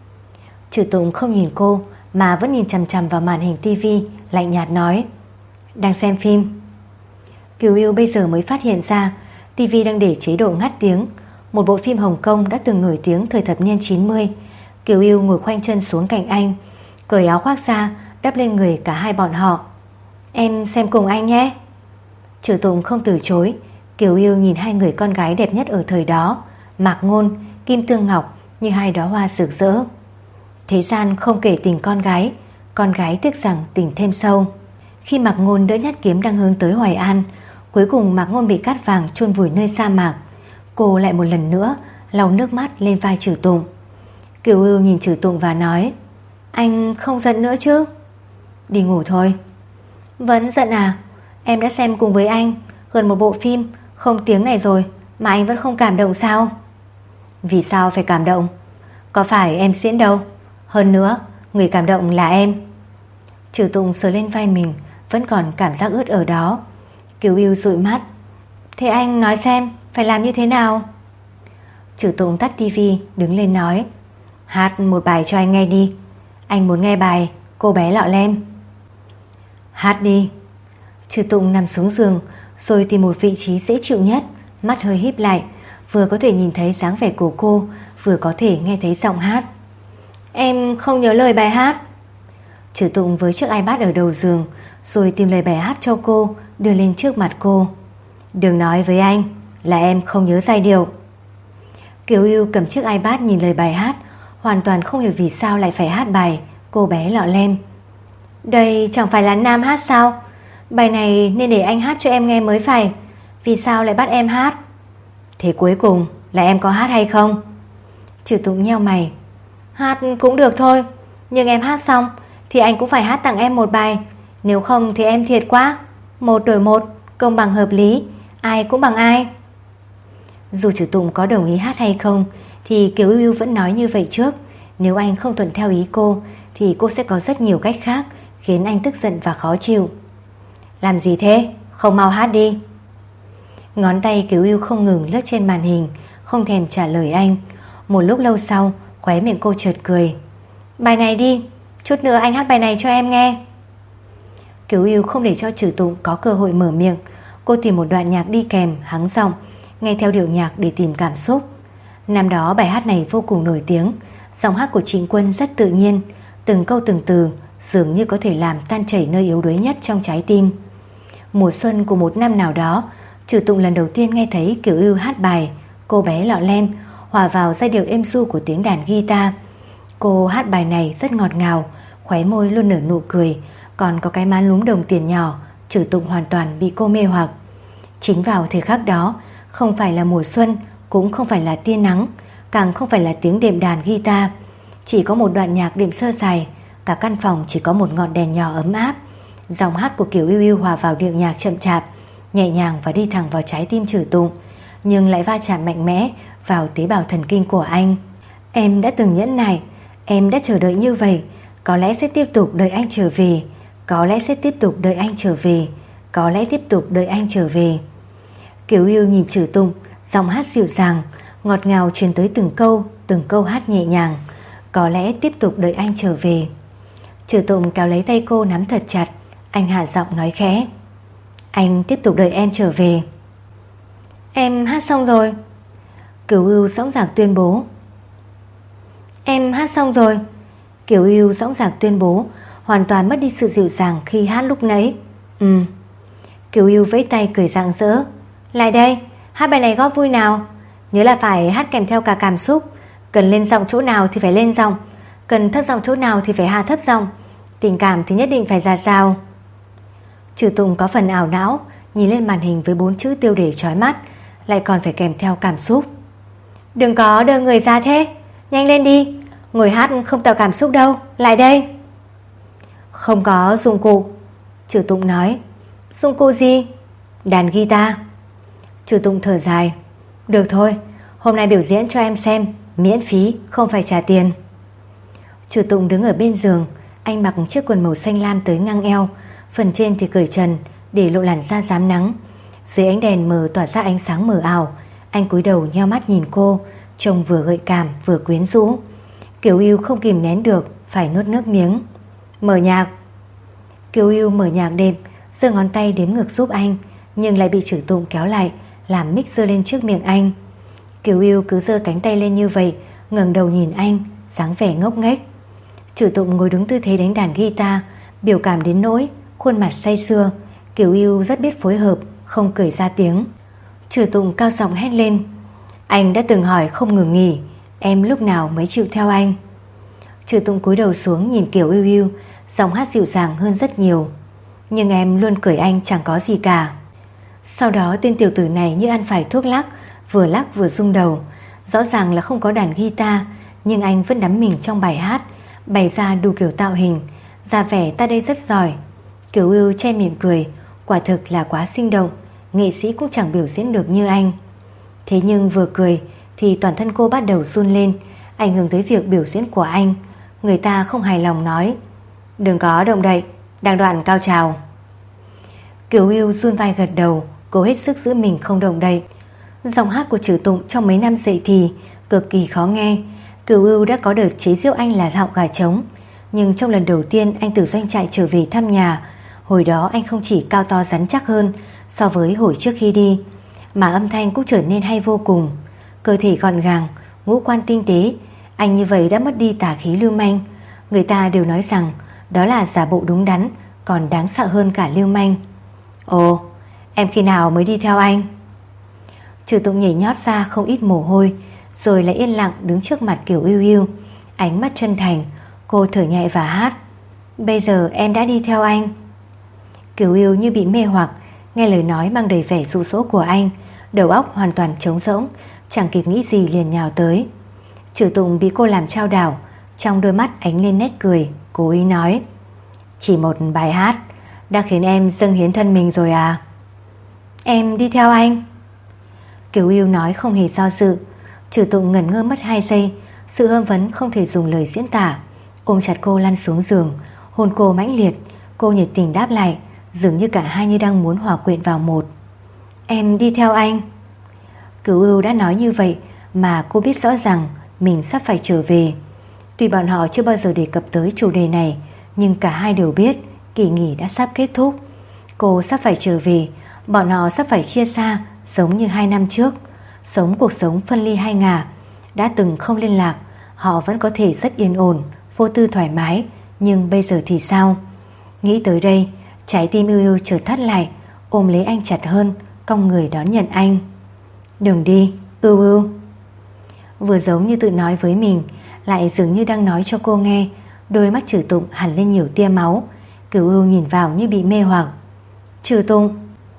Trừ Tụng không nhìn cô mà vẫn nhìn chằm chằm vào màn hình tivi, lạnh nhạt nói: Đang xem phim. Kiều Ưu bây giờ mới phát hiện ra tivi đang để chế độ ngắt tiếng, một bộ phim Hồng Kông đã từng nổi tiếng thời thập niên 90. Kiều Ưu ngồi khoanh chân xuống cạnh anh, cởi áo khoác ra đắp lên người cả hai bọn họ. Em xem cùng anh nhé. Trừ Tụng không từ chối. Kiều Ưu nhìn hai người con gái đẹp nhất ở thời đó, Mạc Ngôn, Kim Tương Ngọc, như hai đóa hoa rực rỡ. Thế gian không kể tình con gái tiếc rằng tình thêm sâu. Khi Mạc Ngôn đỡ nhát kiếm đang hướng tới Hoài An, cuối cùng Mạc Ngôn bị cát vàng chôn vùi nơi sa mạc. Cô lại một lần nữa lau nước mắt lên vai Trừ Tụng. Kiều Ưu nhìn Trừ Tụng và nói: Anh không giận nữa chứ? Đi ngủ thôi. Vẫn giận à? Em đã xem cùng với anh gần một bộ phim không tiếng này rồi mà anh vẫn không cảm động sao? Vì sao phải cảm động? Có phải em diễn đâu? Hơn nữa, người cảm động là em. Trừ Tụng sờ lên vai mình, vẫn còn cảm giác ướt ở đó. Kiều Ưu dụi mắt. Thế anh nói xem phải làm như thế nào? Trừ Tụng tắt tivi, đứng lên nói: Hát một bài cho anh nghe đi. Anh muốn nghe bài Cô bé lọ lem. Hát đi. Trừ Tụng nằm xuống giường rồi tìm một vị trí dễ chịu nhất, mắt hơi híp lại, vừa có thể nhìn thấy dáng vẻ của cô, vừa có thể nghe thấy giọng hát. Em không nhớ lời bài hát. Trừ Tụng với chiếc iPad ở đầu giường, rồi tìm lời bài hát cho cô, đưa lên trước mặt cô. Đừng nói với anh là em không nhớ giai điệu. Kiều Ưu cầm chiếc iPad nhìn lời bài hát, hoàn toàn không hiểu vì sao lại phải hát bài Cô bé lọ lem. Đây chẳng phải là Nam hát sao? Bài này nên để anh hát cho em nghe mới phải. Vì sao lại bắt em hát? Thế cuối cùng là em có hát hay không? Trừ Tụng nheo mày. Hát cũng được thôi, nhưng em hát xong thì anh cũng phải hát tặng em một bài. Nếu không thì em thiệt quá. 1 đổi 1, công bằng hợp lý, ai cũng bằng ai. Dù Trừ Tụng có đồng ý hát hay không thì Kiều Ưu vẫn nói như vậy trước. Nếu anh không thuận theo ý cô thì cô sẽ có rất nhiều cách khác khiến anh tức giận và khó chịu. Làm gì thế? Không mau hát đi. Ngón tay Kiều Ưu không ngừng lướt trên màn hình, không thèm trả lời anh. Một lúc lâu sau, khóe miệng cô chợt cười. Bài này đi, chút nữa anh hát bài này cho em nghe. Kiều Ưu không để cho Trừ Tụng có cơ hội mở miệng. Cô tìm một đoạn nhạc đi kèm, hắng giọng, nghe theo điệu nhạc để tìm cảm xúc. Năm đó bài hát này vô cùng nổi tiếng. Giọng hát của Trịnh Quân rất tự nhiên, từng câu từng từ dường như có thể làm tan chảy nơi yếu đuối nhất trong trái tim. Mùa xuân của một năm nào đó, Trừ Tụng lần đầu tiên nghe thấy Kiều Ưu hát bài Cô bé lọ lem, hòa vào giai điệu êm ru của tiếng đàn guitar. Cô hát bài này rất ngọt ngào, khóe môi luôn nở nụ cười, còn có cái má lúm đồng tiền nhỏ. Trừ Tụng hoàn toàn bị cô mê hoặc. Chính vào thời khắc đó, không phải là mùa xuân, cũng không phải là tia nắng, càng không phải là tiếng đệm đàn guitar, chỉ có một đoạn nhạc đệm sơ sài. Cả căn phòng chỉ có một ngọn đèn nhỏ ấm áp. Giọng hát của Kiều Ưu hòa vào điệu nhạc chậm chạp, nhẹ nhàng và đi thẳng vào trái tim Trừ Tụng, nhưng lại va chạm mạnh mẽ vào tế bào thần kinh của anh. Em đã từng nhẫn nại, em đã chờ đợi như vậy, có lẽ sẽ tiếp tục đợi anh trở về, có lẽ sẽ tiếp tục đợi anh trở về, có lẽ tiếp tục đợi anh trở về. Kiều Ưu nhìn Trừ Tụng, giọng hát dịu dàng, ngọt ngào truyền tới từng câu hát nhẹ nhàng. Có lẽ tiếp tục đợi anh trở về. Trừ Tụng kéo lấy tay cô nắm thật chặt, Anh hạ giọng nói khẽ. Anh tiếp tục đợi em trở về. Em hát xong rồi. Kiều Ưu dõng dạc tuyên bố. Em hát xong rồi. Kiều Ưu dõng dạc tuyên bố, hoàn toàn mất đi sự dịu dàng khi hát lúc nãy. Kiều Ưu vẫy tay cười rạng rỡ. Lại đây, hát bài này góp vui nào. Nhớ là phải hát kèm theo cả cảm xúc. Cần lên giọng chỗ nào thì phải lên giọng, cần thấp giọng chỗ nào thì phải hạ thấp giọng. Tình cảm thì nhất định phải ra sao. Trừ Tùng có phần ảo não, nhìn lên màn hình với 4 chữ tiêu đề chói mắt, lại còn phải kèm theo cảm xúc. Đừng có đơ người ra thế, nhanh lên đi. Ngồi hát không tạo cảm xúc đâu, lại đây. Không có dụng cụ. Trừ Tùng nói. Dụng cụ gì? Đàn guitar. Trừ Tùng thở dài. Được thôi, hôm nay biểu diễn cho em xem, miễn phí, không phải trả tiền. Trừ Tùng đứng ở bên giường. Anh mặc chiếc quần màu xanh lam tới ngang eo, phần trên thì cởi trần để lộ làn da rám nắng. Dưới ánh đèn mờ tỏa ra ánh sáng mờ ảo. Anh cúi đầu nheo mắt nhìn cô, trông vừa gợi cảm vừa quyến rũ. Kiều Ưu không kìm nén được, phải nuốt nước miếng. Mở nhạc. Kiều Ưu mở nhạc đệm, giơ ngón tay đếm ngược giúp anh, nhưng lại bị Trừ Tùng kéo lại, làm mic giơ lên trước miệng anh. Kiều Ưu cứ giơ cánh tay lên như vậy, ngẩng đầu nhìn anh, dáng vẻ ngốc nghếch. Trừ Tùng ngồi đúng tư thế đánh đàn guitar, biểu cảm đến nỗi khuôn mặt say sưa. Kiều Ưu rất biết phối hợp, không cười ra tiếng. Trừ Tùng cao giọng hét lên. Anh đã từng hỏi không ngừng nghỉ, em lúc nào mới chịu theo anh. Trừ Tùng cúi đầu xuống nhìn Kiều Ưu, giọng hát dịu dàng hơn rất nhiều. Nhưng em luôn cười anh chẳng có gì cả. Sau đó tên tiểu tử này như ăn phải thuốc lắc vừa rung đầu. Rõ ràng là không có đàn guitar, nhưng anh vẫn đắm mình trong bài hát, bày ra đủ kiểu tạo hình, ra vẻ ta đây rất giỏi. Kiều Ưu che miệng cười, quả thực là quá sinh động, nghệ sĩ cũng chẳng biểu diễn được như anh. Thế nhưng vừa cười thì toàn thân cô bắt đầu run lên, ảnh hưởng tới việc biểu diễn của anh. Người ta không hài lòng nói. Đừng có động đậy, đang đoạn cao trào. Kiều Ưu run vai gật đầu, cố hết sức giữ mình không động đậy. Giọng hát của Trừ Tùng trong mấy năm dậy thì cực kỳ khó nghe. Kiều Ưu đã có đợt chế giễu anh là họng gà trống, nhưng trong lần đầu tiên anh từ doanh trại trở về thăm nhà, hồi đó anh không chỉ cao to rắn chắc hơn so với hồi trước khi đi, mà âm thanh cũng trở nên hay vô cùng. Cơ thể gọn gàng, ngũ quan tinh tế, anh như vậy đã mất đi tà khí lưu manh. Người ta đều nói rằng đó là giả bộ đúng đắn, còn đáng sợ hơn cả lưu manh. Ồ, em khi nào mới đi theo anh? Trừ Tùng nhảy nhót ra không ít mồ hôi, rồi lại yên lặng đứng trước mặt Kiều Ưu, ánh mắt chân thành. Cô thở nhẹ và hát. Bây giờ em đã đi theo anh. Kiều Ưu như bị mê hoặc, nghe lời nói mang đầy vẻ dụ dỗ của anh, đầu óc hoàn toàn trống rỗng, chẳng kịp nghĩ gì liền nhào tới. Trừ Tùng bị cô làm chao đảo, trong đôi mắt ánh lên nét cười, cố ý nói. Chỉ một bài hát đã khiến em dâng hiến thân mình rồi à? Em đi theo anh. Kiều Ưu nói không hề do dự. Trừ Tùng ngẩn ngơ mất 2 giây, sự hâm vấn không thể dùng lời diễn tả. Ôm chặt cô lăn xuống giường, hôn cô mãnh liệt. Cô nhiệt tình đáp lại, dường như cả hai như đang muốn hòa quyện vào một. Em đi theo anh. Kiều Ưu đã nói như vậy mà cô biết rõ rằng mình sắp phải trở về. Tuy bọn họ chưa bao giờ đề cập tới chủ đề này, nhưng cả hai đều biết kỳ nghỉ đã sắp kết thúc. Cô sắp phải trở về, bọn họ sắp phải chia xa, giống như 2 năm trước, sống cuộc sống phân ly hai ngả. Đã từng không liên lạc, họ vẫn có thể rất yên ổn, vô tư thoải mái, nhưng bây giờ thì sao? Nghĩ tới đây, trái tim Ưu Ưu chợt thắt lại, ôm lấy anh chặt hơn, cong người đón nhận anh. Đừng đi, Ưu Ưu. Vừa giống như tự nói với mình, lại dường như đang nói cho cô nghe. Đôi mắt Trừ Tùng hẳn lên nhiều tia máu. Kiều Ưu nhìn vào như bị mê hoặc. Trừ Tùng.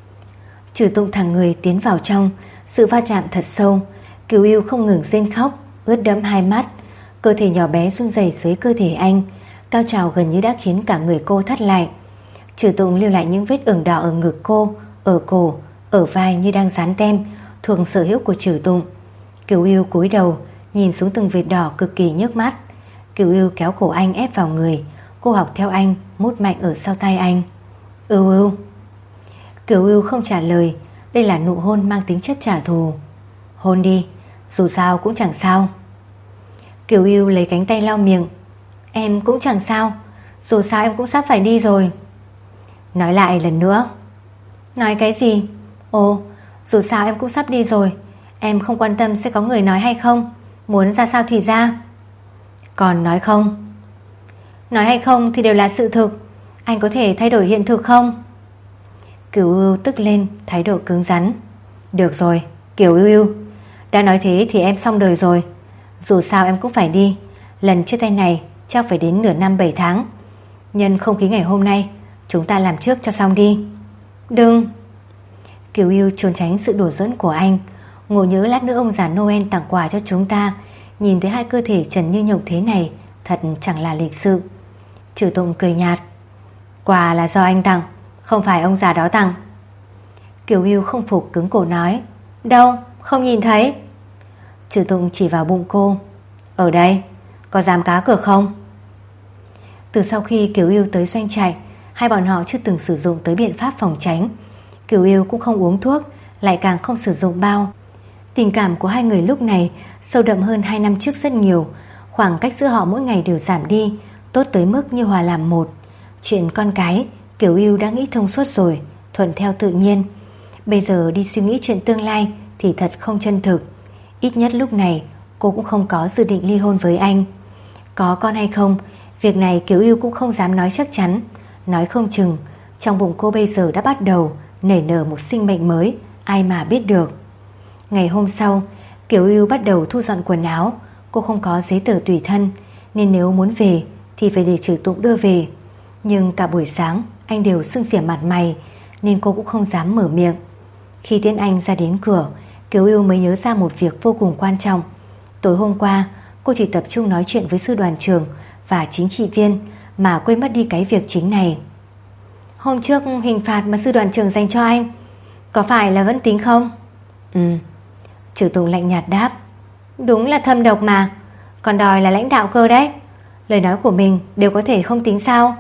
Trừ Tùng thẳng người tiến vào trong, sự va chạm thật sâu. Kiều Ưu không ngừng rên khóc, ướt đẫm hai mắt. Cơ thể nhỏ bé run rẩy dưới cơ thể anh, cao trào gần như đã khiến cả người cô thắt lại. Trừ Tùng lưu lại những vết ửng đỏ ở ngực cô, ở cổ, ở vai như đang dán tem, thuộc sở hữu của Trừ Tùng. Kiều Ưu cúi đầu nhìn xuống từng vệt đỏ cực kỳ nhức mắt. Kiều Ưu kéo cổ anh ép vào người. Cô học theo anh, mút mạnh ở sau tay anh. Ưu Ưu. Kiều Ưu không trả lời. Đây là nụ hôn mang tính chất trả thù. Hôn đi, dù sao cũng chẳng sao. Kiều Ưu lấy cánh tay lau miệng. Em cũng chẳng sao, dù sao em cũng sắp phải đi rồi. nói lại lần nữa. Nói cái gì? Ồ, dù sao em cũng sắp đi rồi, em không quan tâm sẽ có người nói hay không, muốn ra sao thì ra. Còn nói không? Nói hay không thì đều là sự thực, anh có thể thay đổi hiện thực không? Kiều Ưu tức lên, thái độ cứng rắn. Được rồi, Kiều Ưu, đã nói thế thì em xong đời rồi. Dù sao em cũng phải đi, lần chia tay này chắc phải đến nửa năm 7 tháng. Nhân không khí ngày hôm nay, chúng ta làm trước cho xong đi. Đừng. Kiều Ưu trốn tránh sự đùa giỡn của anh. Ngộ nhớ lát nữa ông già Noel tặng quà cho chúng ta, nhìn thấy hai cơ thể trần như nhộng thế này, thật chẳng là lịch sự. Trừ Tụng cười nhạt. Quà là do anh tặng, không phải ông già đó tặng. Kiều Ưu không phục cứng cổ nói. Đâu, không nhìn thấy. Trừ Tụng chỉ vào bụng cô. Ở đây, có dám cá cược không? Từ sau khi Kiều Ưu tới doanh trại, hai bọn họ chưa từng sử dụng tới biện pháp phòng tránh. Kiều Ưu cũng không uống thuốc, lại càng không sử dụng bao. Tình cảm của hai người lúc này sâu đậm hơn 2 năm trước rất nhiều. Khoảng cách giữa họ mỗi ngày đều giảm đi, tốt tới mức như hòa làm một. Chuyện con cái Kiều Ưu đã nghĩ thông suốt rồi, thuận theo tự nhiên. Bây giờ đi suy nghĩ chuyện tương lai thì thật không chân thực. Ít nhất lúc này cô cũng không có dự định ly hôn với anh. Có con hay không, việc này Kiều Ưu cũng không dám nói chắc chắn. Nói không chừng trong bụng cô bây giờ đã bắt đầu nảy nở một sinh mệnh mới, ai mà biết được. Ngày hôm sau, Kiều Ưu bắt đầu thu dọn quần áo. Cô không có giấy tờ tùy thân, nên nếu muốn về thì phải để Trừ Tụng đưa về. Nhưng cả buổi sáng anh đều sưng xỉa mặt mày, nên cô cũng không dám mở miệng. Khi tiễn anh ra đến cửa, Kiều Ưu mới nhớ ra một việc vô cùng quan trọng. Tối hôm qua cô chỉ tập trung nói chuyện với sư đoàn trưởng và chính trị viên, mà quên mất đi cái việc chính này. Hôm trước hình phạt mà sư đoàn trưởng dành cho anh, có phải là vẫn tính không? Trừ Tụng lạnh nhạt đáp. Đúng là thâm độc mà, còn đòi là lãnh đạo cơ đấy. Lời nói của mình đều có thể không tính sao?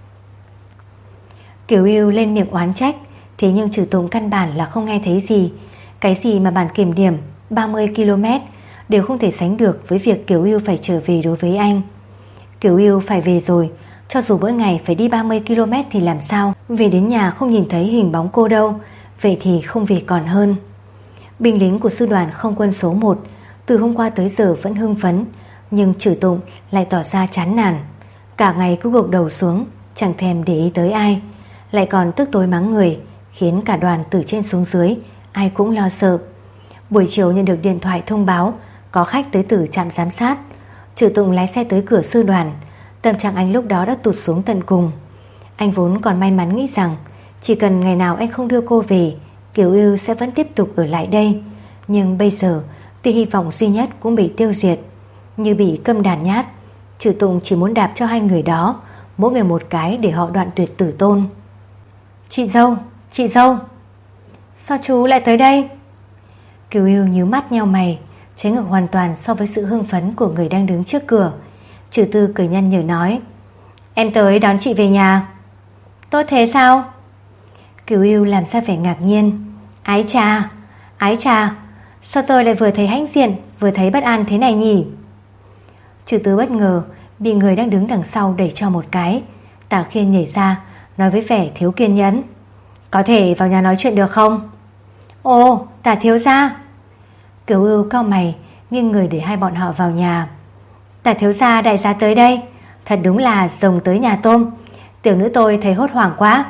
Kiều Ưu lên miệng oán trách, thế nhưng Trừ Tụng căn bản là không nghe thấy gì. Cái gì mà bản kiểm điểm 30 km đều không thể sánh được với việc Kiều Ưu phải trở về đối với anh. Kiều Ưu phải về rồi, cho dù mỗi ngày phải đi 30 km thì làm sao? Về đến nhà không nhìn thấy hình bóng cô đâu, vậy thì không về còn hơn. Binh lính của sư đoàn không quân số 1 từ hôm qua tới giờ vẫn hưng phấn, nhưng Trừ Tụng lại tỏ ra chán nản. Cả ngày cứ gục đầu xuống, chẳng thèm để ý tới ai, lại còn tức tối mắng người, khiến cả đoàn từ trên xuống dưới ai cũng lo sợ. Buổi chiều nhận được điện thoại thông báo có khách tới từ trạm giám sát. Trừ Tụng lái xe tới cửa sư đoàn. Tâm trạng anh lúc đó đã tụt xuống tận cùng. Anh vốn còn may mắn nghĩ rằng chỉ cần ngày nào anh không đưa cô về, Kiều Ưu sẽ vẫn tiếp tục ở lại đây. Nhưng bây giờ tia hy vọng duy nhất cũng bị tiêu diệt, như bị câm đàn nhát. Trừ Tụng chỉ muốn đạp cho hai người đó mỗi người một cái để họ đoạn tuyệt tử tôn. Chị dâu, chị dâu, sao chú lại tới đây? Kiều Ưu nhíu mắt nheo mày, trái ngược hoàn toàn so với sự hưng phấn của người đang đứng trước cửa. Trừ Tư cười nhăn nhở nói. Em tới đón chị về nhà. Tốt thế sao? Kiều Ưu làm ra vẻ ngạc nhiên. Ái chà, sao tôi lại vừa thấy hãnh diện vừa thấy bất an thế này nhỉ? Trừ Tư bất ngờ bị người đang đứng đằng sau đẩy cho một cái. Tả Khiên nhảy ra, nói với vẻ thiếu kiên nhẫn. Có thể vào nhà nói chuyện được không? Ồ, Tả thiếu gia. Kiều Ưu cau mày, nghiêng người để hai bọn họ vào nhà. Tả thiếu gia đại giá tới đây, thật đúng là rồng tới nhà tôm. Tiểu nữ tôi thấy hốt hoảng quá.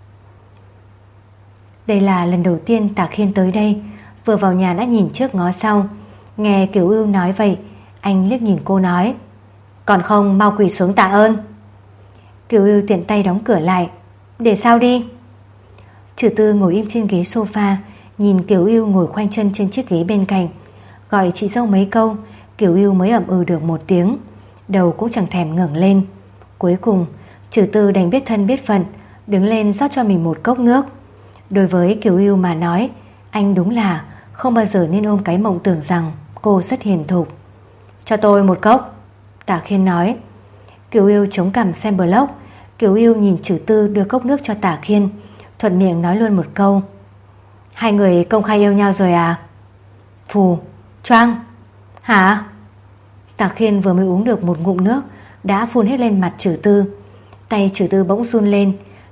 Đây là lần đầu tiên Tả Khiên tới đây, vừa vào nhà đã nhìn trước ngó sau. Nghe Kiều Ưu nói vậy, anh liếc nhìn cô nói. Còn không mau quỳ xuống tạ ơn. Kiều Ưu tiện tay đóng cửa lại. Để sao đi? Trừ Tư ngồi im trên ghế sofa, nhìn Kiều Ưu ngồi khoanh chân trên chiếc ghế bên cạnh. Gọi chị dâu mấy câu, Kiều Ưu mới ậm ừ được một tiếng, đầu cũng chẳng thèm ngẩng lên. Cuối cùng Trừ Tư đành biết thân biết phận, đứng lên rót cho mình một cốc nước. Đối với Kiều Ưu mà nói, anh đúng là không bao giờ nên ôm cái mộng tưởng rằng cô rất hiền thục. Cho tôi một cốc, Tả Khiên nói. Kiều Ưu chống cằm xem blog. Kiều Ưu nhìn Trừ Tư đưa cốc nước cho Tả Khiên, thuận miệng nói luôn một câu. Hai người công khai yêu nhau rồi à? Phù, choang. Hả? Tả Khiên vừa mới uống được một ngụm nước đã phun hết lên mặt Trừ Tư. Tay Trừ Tư bỗng run lên,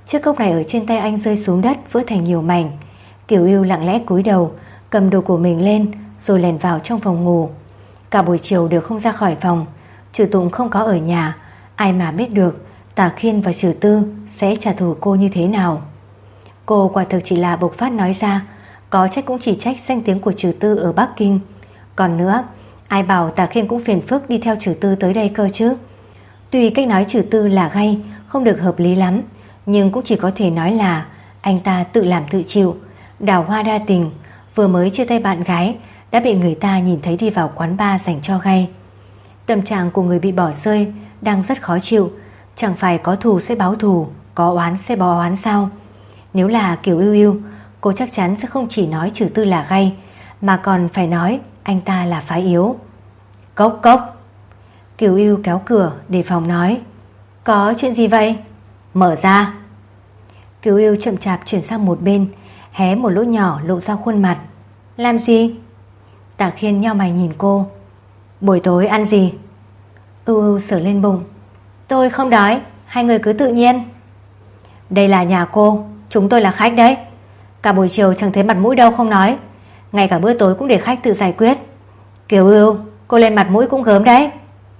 Chiếc cốc này ở trên tay anh rơi xuống đất, vỡ thành nhiều mảnh. Kiều Yêu lặng lẽ cúi đầu, cầm đồ của mình lên rồi lèn vào trong phòng ngủ. Cả buổi chiều đều không ra khỏi phòng. Trừ Tùng không có ở nhà, ai mà biết được Tả Khiên và Trừ Tư sẽ trả thù cô như thế nào. Cô quả thực chỉ là bộc phát nói ra, có trách cũng chỉ trách danh tiếng của Trừ Tư ở Bắc Kinh. Còn nữa, ai bảo Tả Khiên cũng phiền phức đi theo Trừ Tư tới đây cơ chứ. Tuy cách nói Trừ Tư là gay, không được hợp lý lắm, nhưng cũng chỉ có thể nói là anh ta tự làm tự chịu, đào hoa đa tình, vừa mới chia tay bạn gái đã bị người ta nhìn thấy đi vào quán bar dành cho gay. Tâm trạng của người bị bỏ rơi đang rất khó chịu. Chẳng phải có thù sẽ báo thù, có oán sẽ báo oán sao? Nếu là Kiều Yêu Yêu, cô chắc chắn sẽ không chỉ nói Trừ Tư là gay, mà còn phải nói anh ta là phái yếu. Cốc cốc. Kiều Yêu kéo cửa đề phòng nói. Có chuyện gì vậy? Mở ra. Kiều Yêu chậm chạp chuyển sang một bên, hé một lỗ nhỏ lộ ra khuôn mặt. Làm gì? Tả Khiên nhao mày nhìn cô. Buổi tối ăn gì? Ưu sờ lên bụng. Tôi không đói, hai người cứ tự nhiên. Đây là nhà cô, chúng tôi là khách đấy. Cả buổi chiều chẳng thấy mặt mũi đâu không nói, ngay cả bữa tối cũng để khách tự giải quyết. Kiều Ưu, cô lên mặt mũi cũng gớm đấy.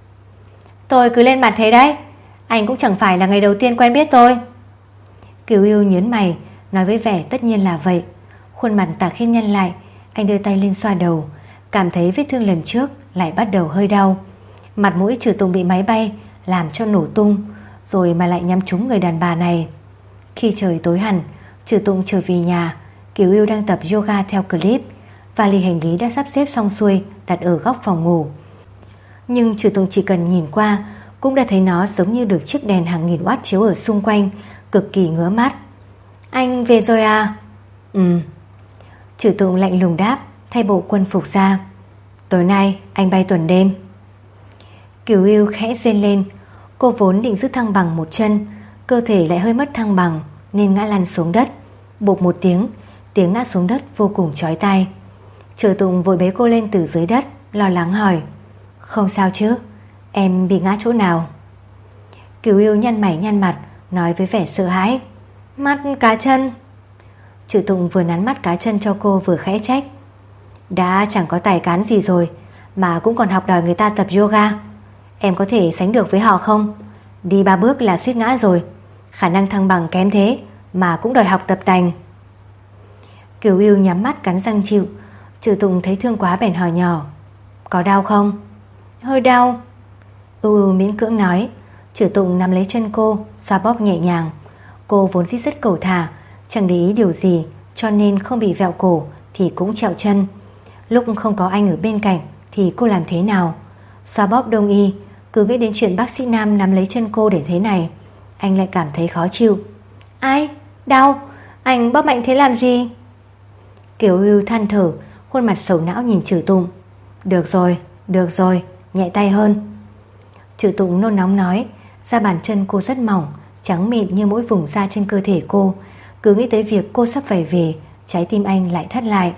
Tôi cứ lên mặt thế đấy, anh cũng chẳng phải là ngày đầu tiên quen biết tôi. Kiều Ưu nhớn mày, nói với vẻ tất nhiên là vậy. Khuôn mặt Tả Khiên nhăn lại, anh đưa tay lên xoa đầu, cảm thấy vết thương lần trước lại bắt đầu hơi đau. Mặt mũi Trừ Tùng bị máy bay làm cho nổ tung, rồi mà lại nhắm trúng người đàn bà này. Khi trời tối hẳn, Trừ Tùng trở về nhà. Kiều Yêu đang tập yoga theo clip, vali hành lý đã sắp xếp xong xuôi, đặt ở góc phòng ngủ. Nhưng Trừ Tùng chỉ cần nhìn qua cũng đã thấy nó giống như được chiếc đèn hàng nghìn watt chiếu ở xung quanh, cực kỳ ngứa mắt. Anh về rồi à? Trừ Tùng lạnh lùng đáp, thay bộ quân phục ra. Tối nay anh bay tuần đêm. Kiều Yêu khẽ rên lên. Cô vốn định giữ thăng bằng một chân, cơ thể lại hơi mất thăng bằng nên ngã lăn xuống đất. Bộp một tiếng, tiếng ngã xuống đất vô cùng chói tai. Trừ Tùng vội bế cô lên từ dưới đất, lo lắng hỏi. Không sao chứ? Em bị ngã chỗ nào? Kiều Yêu nhăn mày nhăn mặt, nói với vẻ sợ hãi. Mắt cá chân. Trừ Tùng vừa nắn mắt cá chân cho cô vừa khẽ trách. Đã chẳng có tài cán gì rồi mà cũng còn học đòi người ta tập yoga. Em có thể sánh được với họ không? Đi 3 bước là suýt ngã rồi, khả năng thăng bằng kém thế mà cũng đòi học tập tành. Kiều Yêu nhắm mắt cắn răng chịu. Trừ Tùng thấy thương quá bèn hỏi nhỏ. Có đau không? Hơi đau. Ưu miễn cưỡng nói. Trừ Tùng nắm lấy chân cô, xoa bóp nhẹ nhàng. Cô vốn dĩ rất cầu thả, chẳng để ý điều gì, cho nên không bị vẹo cổ thì cũng trẹo chân. Lúc không có anh ở bên cạnh thì cô làm thế nào? Xoa bóp đông y, cứ nghĩ đến chuyện bác sĩ Nam nắm lấy chân cô để thế này, anh lại cảm thấy khó chịu. Ai? Đau? Anh bóp mạnh thế làm gì? Kiều Yêu than thở, khuôn mặt sầu não nhìn Trừ Tùng. Được rồi, nhẹ tay hơn. Trừ Tùng nôn nóng nói. Da bàn chân cô rất mỏng, trắng mịn như mỗi vùng da trên cơ thể cô. Cứ nghĩ tới việc cô sắp phải về, trái tim anh lại thắt lại.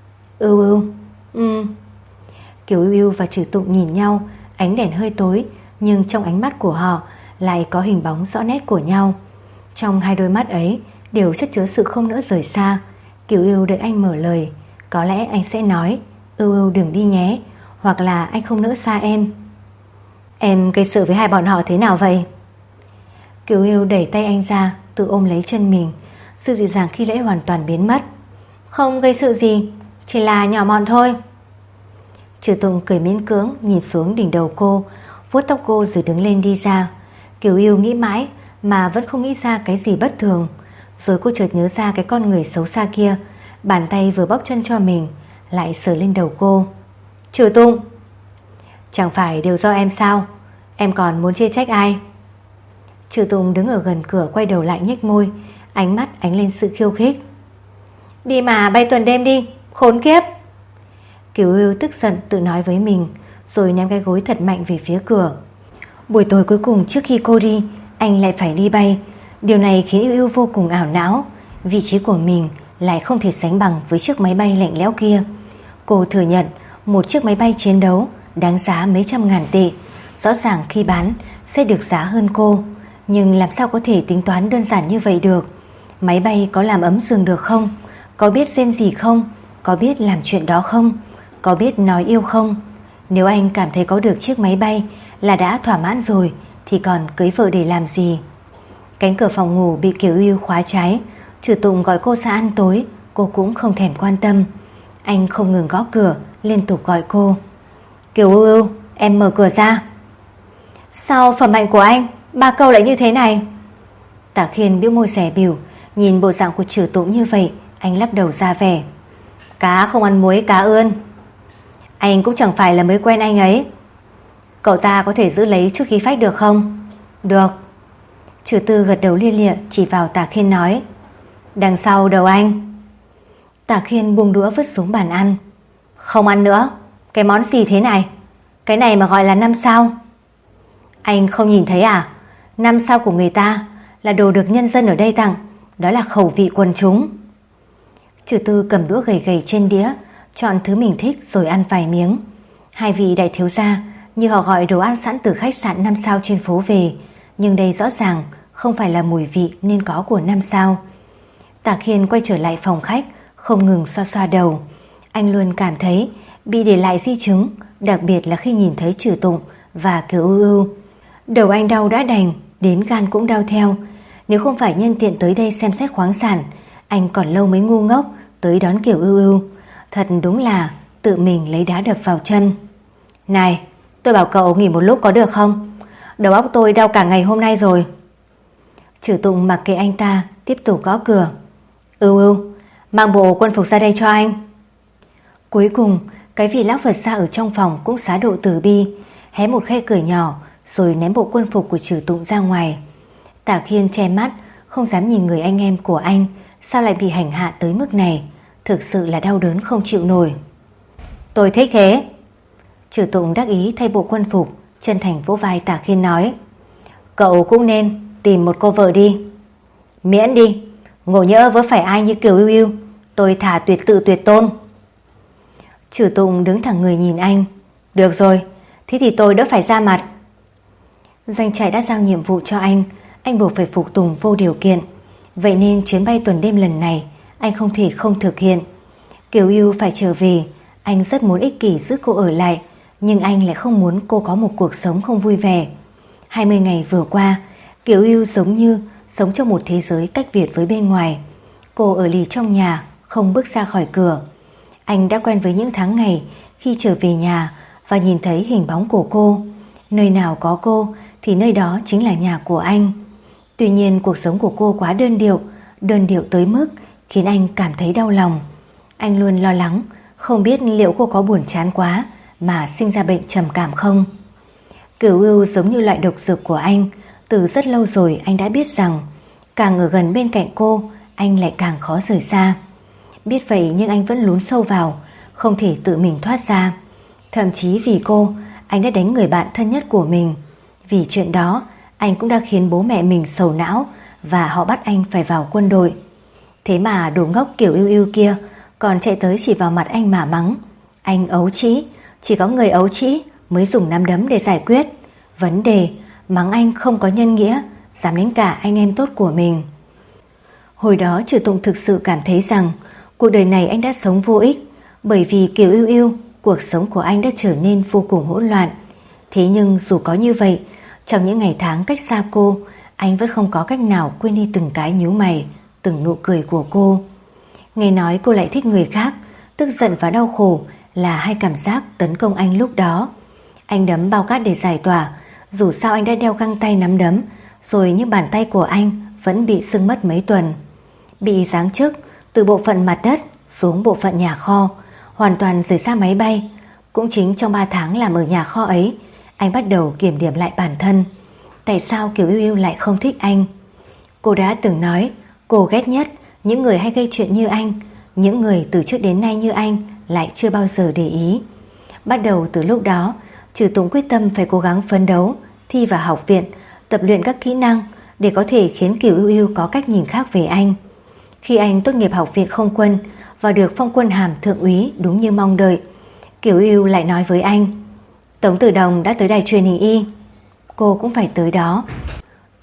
Kiều Yêu và Trừ Tùng nhìn nhau. Ánh đèn hơi tối, nhưng trong ánh mắt của họ lại có hình bóng rõ nét của nhau. Trong hai đôi mắt ấy đều chất chứa sự không nỡ rời xa. Kiều Yêu đợi anh mở lời. Có lẽ anh sẽ nói Ưu đừng đi nhé, hoặc là anh không nỡ xa em. Em gây sự với hai bọn họ thế nào vậy? Kiều Yêu đẩy tay anh ra, tự ôm lấy chân mình. Sự dịu dàng khi nãy hoàn toàn biến mất. Không gây sự gì, chỉ là nhỏ mọn thôi. Trừ Tùng cười miễn cưỡng, nhìn xuống đỉnh đầu cô, vuốt tóc cô rồi đứng lên đi ra. Kiều Yêu nghĩ mãi mà vẫn không nghĩ ra cái gì bất thường. Rồi cô chợt nhớ ra cái con người xấu xa kia, bàn tay vừa bóp chân cho mình lại sờ lên đầu cô. Trừ Tùng, chẳng phải đều do em sao? Em còn muốn chê trách ai? Trừ Tùng đứng ở gần cửa quay đầu lại nhếch môi, ánh mắt ánh lên sự khiêu khích. Đi mà bay tuần đêm đi, khốn kiếp. Kiều Yêu tức giận tự nói với mình, rồi ném cái gối thật mạnh về phía cửa. Buổi tối cuối cùng trước khi cô đi, anh lại phải đi bay. Điều này khiến Yêu vô cùng ảo não. Vị trí của mình lại không thể sánh bằng với chiếc máy bay lạnh lẽo kia. Cô thừa nhận một chiếc máy bay chiến đấu đáng giá mấy trăm ngàn tệ, rõ ràng khi bán sẽ được giá hơn cô. Nhưng làm sao có thể tính toán đơn giản như vậy được? Máy bay có làm ấm giường được không? Có biết rên gì không? Có biết làm chuyện đó không? Có biết nói yêu không? Nếu anh cảm thấy có được chiếc máy bay là đã thỏa mãn rồi thì còn cưới vợ để làm gì? Cánh cửa phòng ngủ bị Kiều Yêu khóa trái. Trừ Tụng gọi cô ra ăn tối, cô cũng không thèm quan tâm. Anh không ngừng gõ cửa, liên tục gọi cô. Kiều Yêu, em mở cửa ra. Sao phẩm hạnh của anh 3 câu lại như thế này? Tạ Khiên bĩu môi rẻ bỉu, nhìn bộ dạng của Trừ Tụng như vậy, anh lắc đầu ra vẻ. Cá không ăn muối cá ươn. Anh cũng chẳng phải là mới quen anh ấy. Cậu ta có thể giữ lấy chút khí phách được không? Được. Trừ Tư gật đầu lia lịa, chỉ vào Tạ Khiên nói. Đằng sau đầu anh. Tạ Khiên buông đũa vứt xuống bàn ăn. Không ăn nữa. Cái món gì thế này? Cái này mà gọi là 5 sao? Anh không nhìn thấy à? 5 sao của người ta là đồ được nhân dân ở đây tặng. Đó là khẩu vị quần chúng. Trừ Tư cầm đũa gầy gầy trên đĩa, chọn thứ mình thích rồi ăn vài miếng. Hai vị đại thiếu gia như họ gọi đồ ăn sẵn từ khách sạn 5 sao trên phố về, nhưng đây rõ ràng không phải là mùi vị nên có của 5 sao. Tạ Khiên quay trở lại phòng khách, không ngừng xoa xoa đầu. Anh luôn cảm thấy bị để lại di chứng, đặc biệt là khi nhìn thấy Trừ Tụng và Kiều Ưu Ưu. Đầu anh đau đã đành, đến gan cũng đau theo. Nếu không phải nhân tiện tới đây xem xét khoáng sản, anh còn lâu mới ngu ngốc tới đón Kiều Ưu Ưu. Thật đúng là tự mình lấy đá đập vào chân. Này, tôi bảo cậu nghỉ một lúc có được không? Đầu óc tôi đau cả ngày hôm nay rồi. Trừ Tụng mặc kệ anh ta, tiếp tục gõ cửa. Ưu Ưu, mang bộ quân phục ra đây cho anh. Cuối cùng, cái vị lão Phật gia ở trong phòng cũng xá độ từ bi, hé một khe cửa nhỏ rồi ném bộ quân phục của Trừ Tụng ra ngoài. Tạ Khiên che mắt, không dám nhìn người anh em của anh sao lại bị hành hạ tới mức này, thực sự là đau đớn không chịu nổi. Tôi thích thế. Trừ Tụng đắc ý thay bộ quân phục, chân thành vỗ vai Tạ Khiên nói. Cậu cũng nên tìm một cô vợ đi. Miễn đi, ngộ nhỡ vớ phải ai như Kiều Ưu Ưu, tôi thả tuyệt tự tuyệt tôn. Trừ Tụng đứng thẳng người nhìn anh. Được rồi, thế thì tôi đỡ phải ra mặt. Doanh trại đã giao nhiệm vụ cho anh buộc phải phục tùng vô điều kiện. Vậy nên chuyến bay tuần đêm lần này anh không thể không thực hiện. Kiều Ưu phải trở về, anh rất muốn ích kỷ giữ cô ở lại, nhưng anh lại không muốn cô có một cuộc sống không vui vẻ. 20 ngày vừa qua, Kiều Ưu giống như sống trong một thế giới cách biệt với bên ngoài. Cô ở lì trong nhà, không bước ra khỏi cửa. Anh đã quen với những tháng ngày khi trở về nhà và nhìn thấy hình bóng của cô. Nơi nào có cô thì nơi đó chính là nhà của anh. Tuy nhiên cuộc sống của cô quá đơn điệu tới mức khiến anh cảm thấy đau lòng. Anh luôn lo lắng, không biết liệu cô có buồn chán quá mà sinh ra bệnh trầm cảm không. Kiều Ưu giống như loại độc dược của anh. Từ rất lâu rồi anh đã biết rằng càng ở gần bên cạnh cô, anh lại càng khó rời xa. Biết vậy nhưng anh vẫn lún sâu vào, không thể tự mình thoát ra. Thậm chí vì cô, anh đã đánh người bạn thân nhất của mình. Vì chuyện đó, anh cũng đã khiến bố mẹ mình sầu não và họ bắt anh phải vào quân đội. Thế mà đồ ngốc Kiều Ưu Ưu kia còn chạy tới chỉ vào mặt anh mà mắng. Anh ấu trĩ, chỉ có người ấu trĩ mới dùng nắm đấm để giải quyết vấn đề, mắng anh không có nhân nghĩa, dám đánh cả anh em tốt của mình. Hồi đó Trừ Tụng thực sự cảm thấy rằng cuộc đời này anh đã sống vô ích, bởi vì Kiều Ưu Ưu, cuộc sống của anh đã trở nên vô cùng hỗn loạn. Thế nhưng dù có như vậy, trong những ngày tháng cách xa cô, anh vẫn không có cách nào quên đi từng cái nhíu mày, từng nụ cười của cô. Nghe nói cô lại thích người khác, tức giận và đau khổ là hai cảm giác tấn công anh lúc đó. Anh đấm bao cát để giải tỏa, dù sao anh đã đeo găng tay nắm đấm, rồi những bàn tay của anh vẫn bị sưng mất mấy tuần. Bị giáng chức từ bộ phận mặt đất xuống bộ phận nhà kho, hoàn toàn rời xa máy bay. Cũng chính trong 3 tháng làm ở nhà kho ấy, anh bắt đầu kiểm điểm lại bản thân. Tại sao Kiều Ưu Ưu lại không thích anh? Cô đã từng nói cô ghét nhất những người hay gây chuyện như anh. Những người từ trước đến nay như anh lại chưa bao giờ để ý. Bắt đầu từ lúc đó, Trừ Tụng quyết tâm phải cố gắng phấn đấu, thi vào học viện, tập luyện các kỹ năng để có thể khiến Kiều Ưu Ưu có cách nhìn khác về anh. Khi anh tốt nghiệp học viện không quân và được phong quân hàm thượng úy đúng như mong đợi, Kiều Ưu lại nói với anh: Tống Tử Đồng đã tới đài truyền hình Y, cô cũng phải tới đó.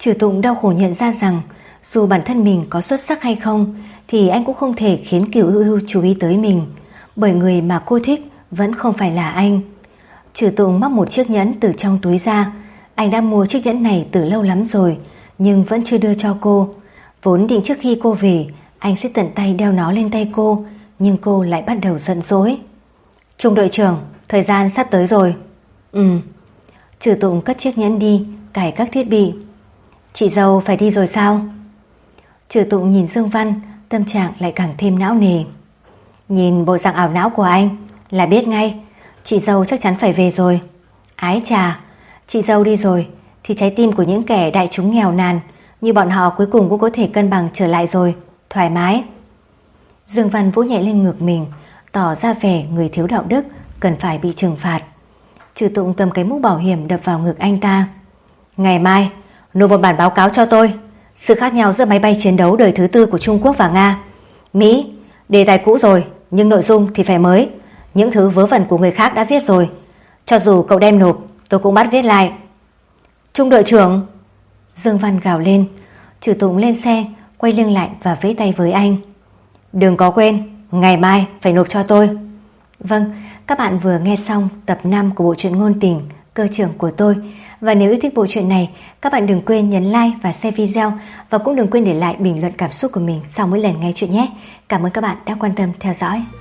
Trừ Tụng đau khổ nhận ra rằng dù bản thân mình có xuất sắc hay không thì anh cũng không thể khiến Kiều Ưu Ưu chú ý tới mình, bởi người mà cô thích vẫn không phải là anh. Trừ Tụng móc một chiếc nhẫn từ trong túi ra. Anh đã mua chiếc nhẫn này từ lâu lắm rồi, nhưng vẫn chưa đưa cho cô. Vốn định trước khi cô về anh sẽ tận tay đeo nó lên tay cô, nhưng cô lại bắt đầu giận dỗi. Trung đội trưởng, thời gian sắp tới rồi. Trừ Tụng cất chiếc nhẫn đi, cài các thiết bị. Chị dâu phải đi rồi sao? Trừ Tụng nhìn Dương Văn, tâm trạng lại càng thêm não nề. Nhìn bộ dạng ảo não của anh là biết ngay chị dâu chắc chắn phải về rồi. Ái chà, chị dâu đi rồi thì trái tim của những kẻ đại chúng nghèo nàn như bọn họ cuối cùng cũng có thể cân bằng trở lại rồi, thoải mái. Dương Văn vỗ nhẹ lên ngực mình, tỏ ra vẻ người thiếu đạo đức, cần phải bị trừng phạt. Trừ Tụng cầm cái mũ bảo hiểm đập vào ngực anh ta. Ngày mai nộp một bản báo cáo cho tôi, sự khác nhau giữa máy bay chiến đấu đời thứ 4 của Trung Quốc và Nga. Mỹ, đề tài cũ rồi, nhưng nội dung thì phải mới. Những thứ vớ vẩn của người khác đã viết rồi, cho dù cậu đem nộp tôi cũng bắt viết lại. Trung đội trưởng, Dương Văn gào lên. Trừ Tụng lên xe, quay lưng lại và vẫy tay với anh. Đừng có quên, ngày mai phải nộp cho tôi. Vâng, các bạn vừa nghe xong tập 5 của bộ truyện ngôn tình Cơ trưởng của tôi. Và nếu yêu thích bộ truyện này, các bạn đừng quên nhấn like và share video, và cũng đừng quên để lại bình luận cảm xúc của mình sau mỗi lần nghe chuyện nhé. Cảm ơn các bạn đã quan tâm theo dõi.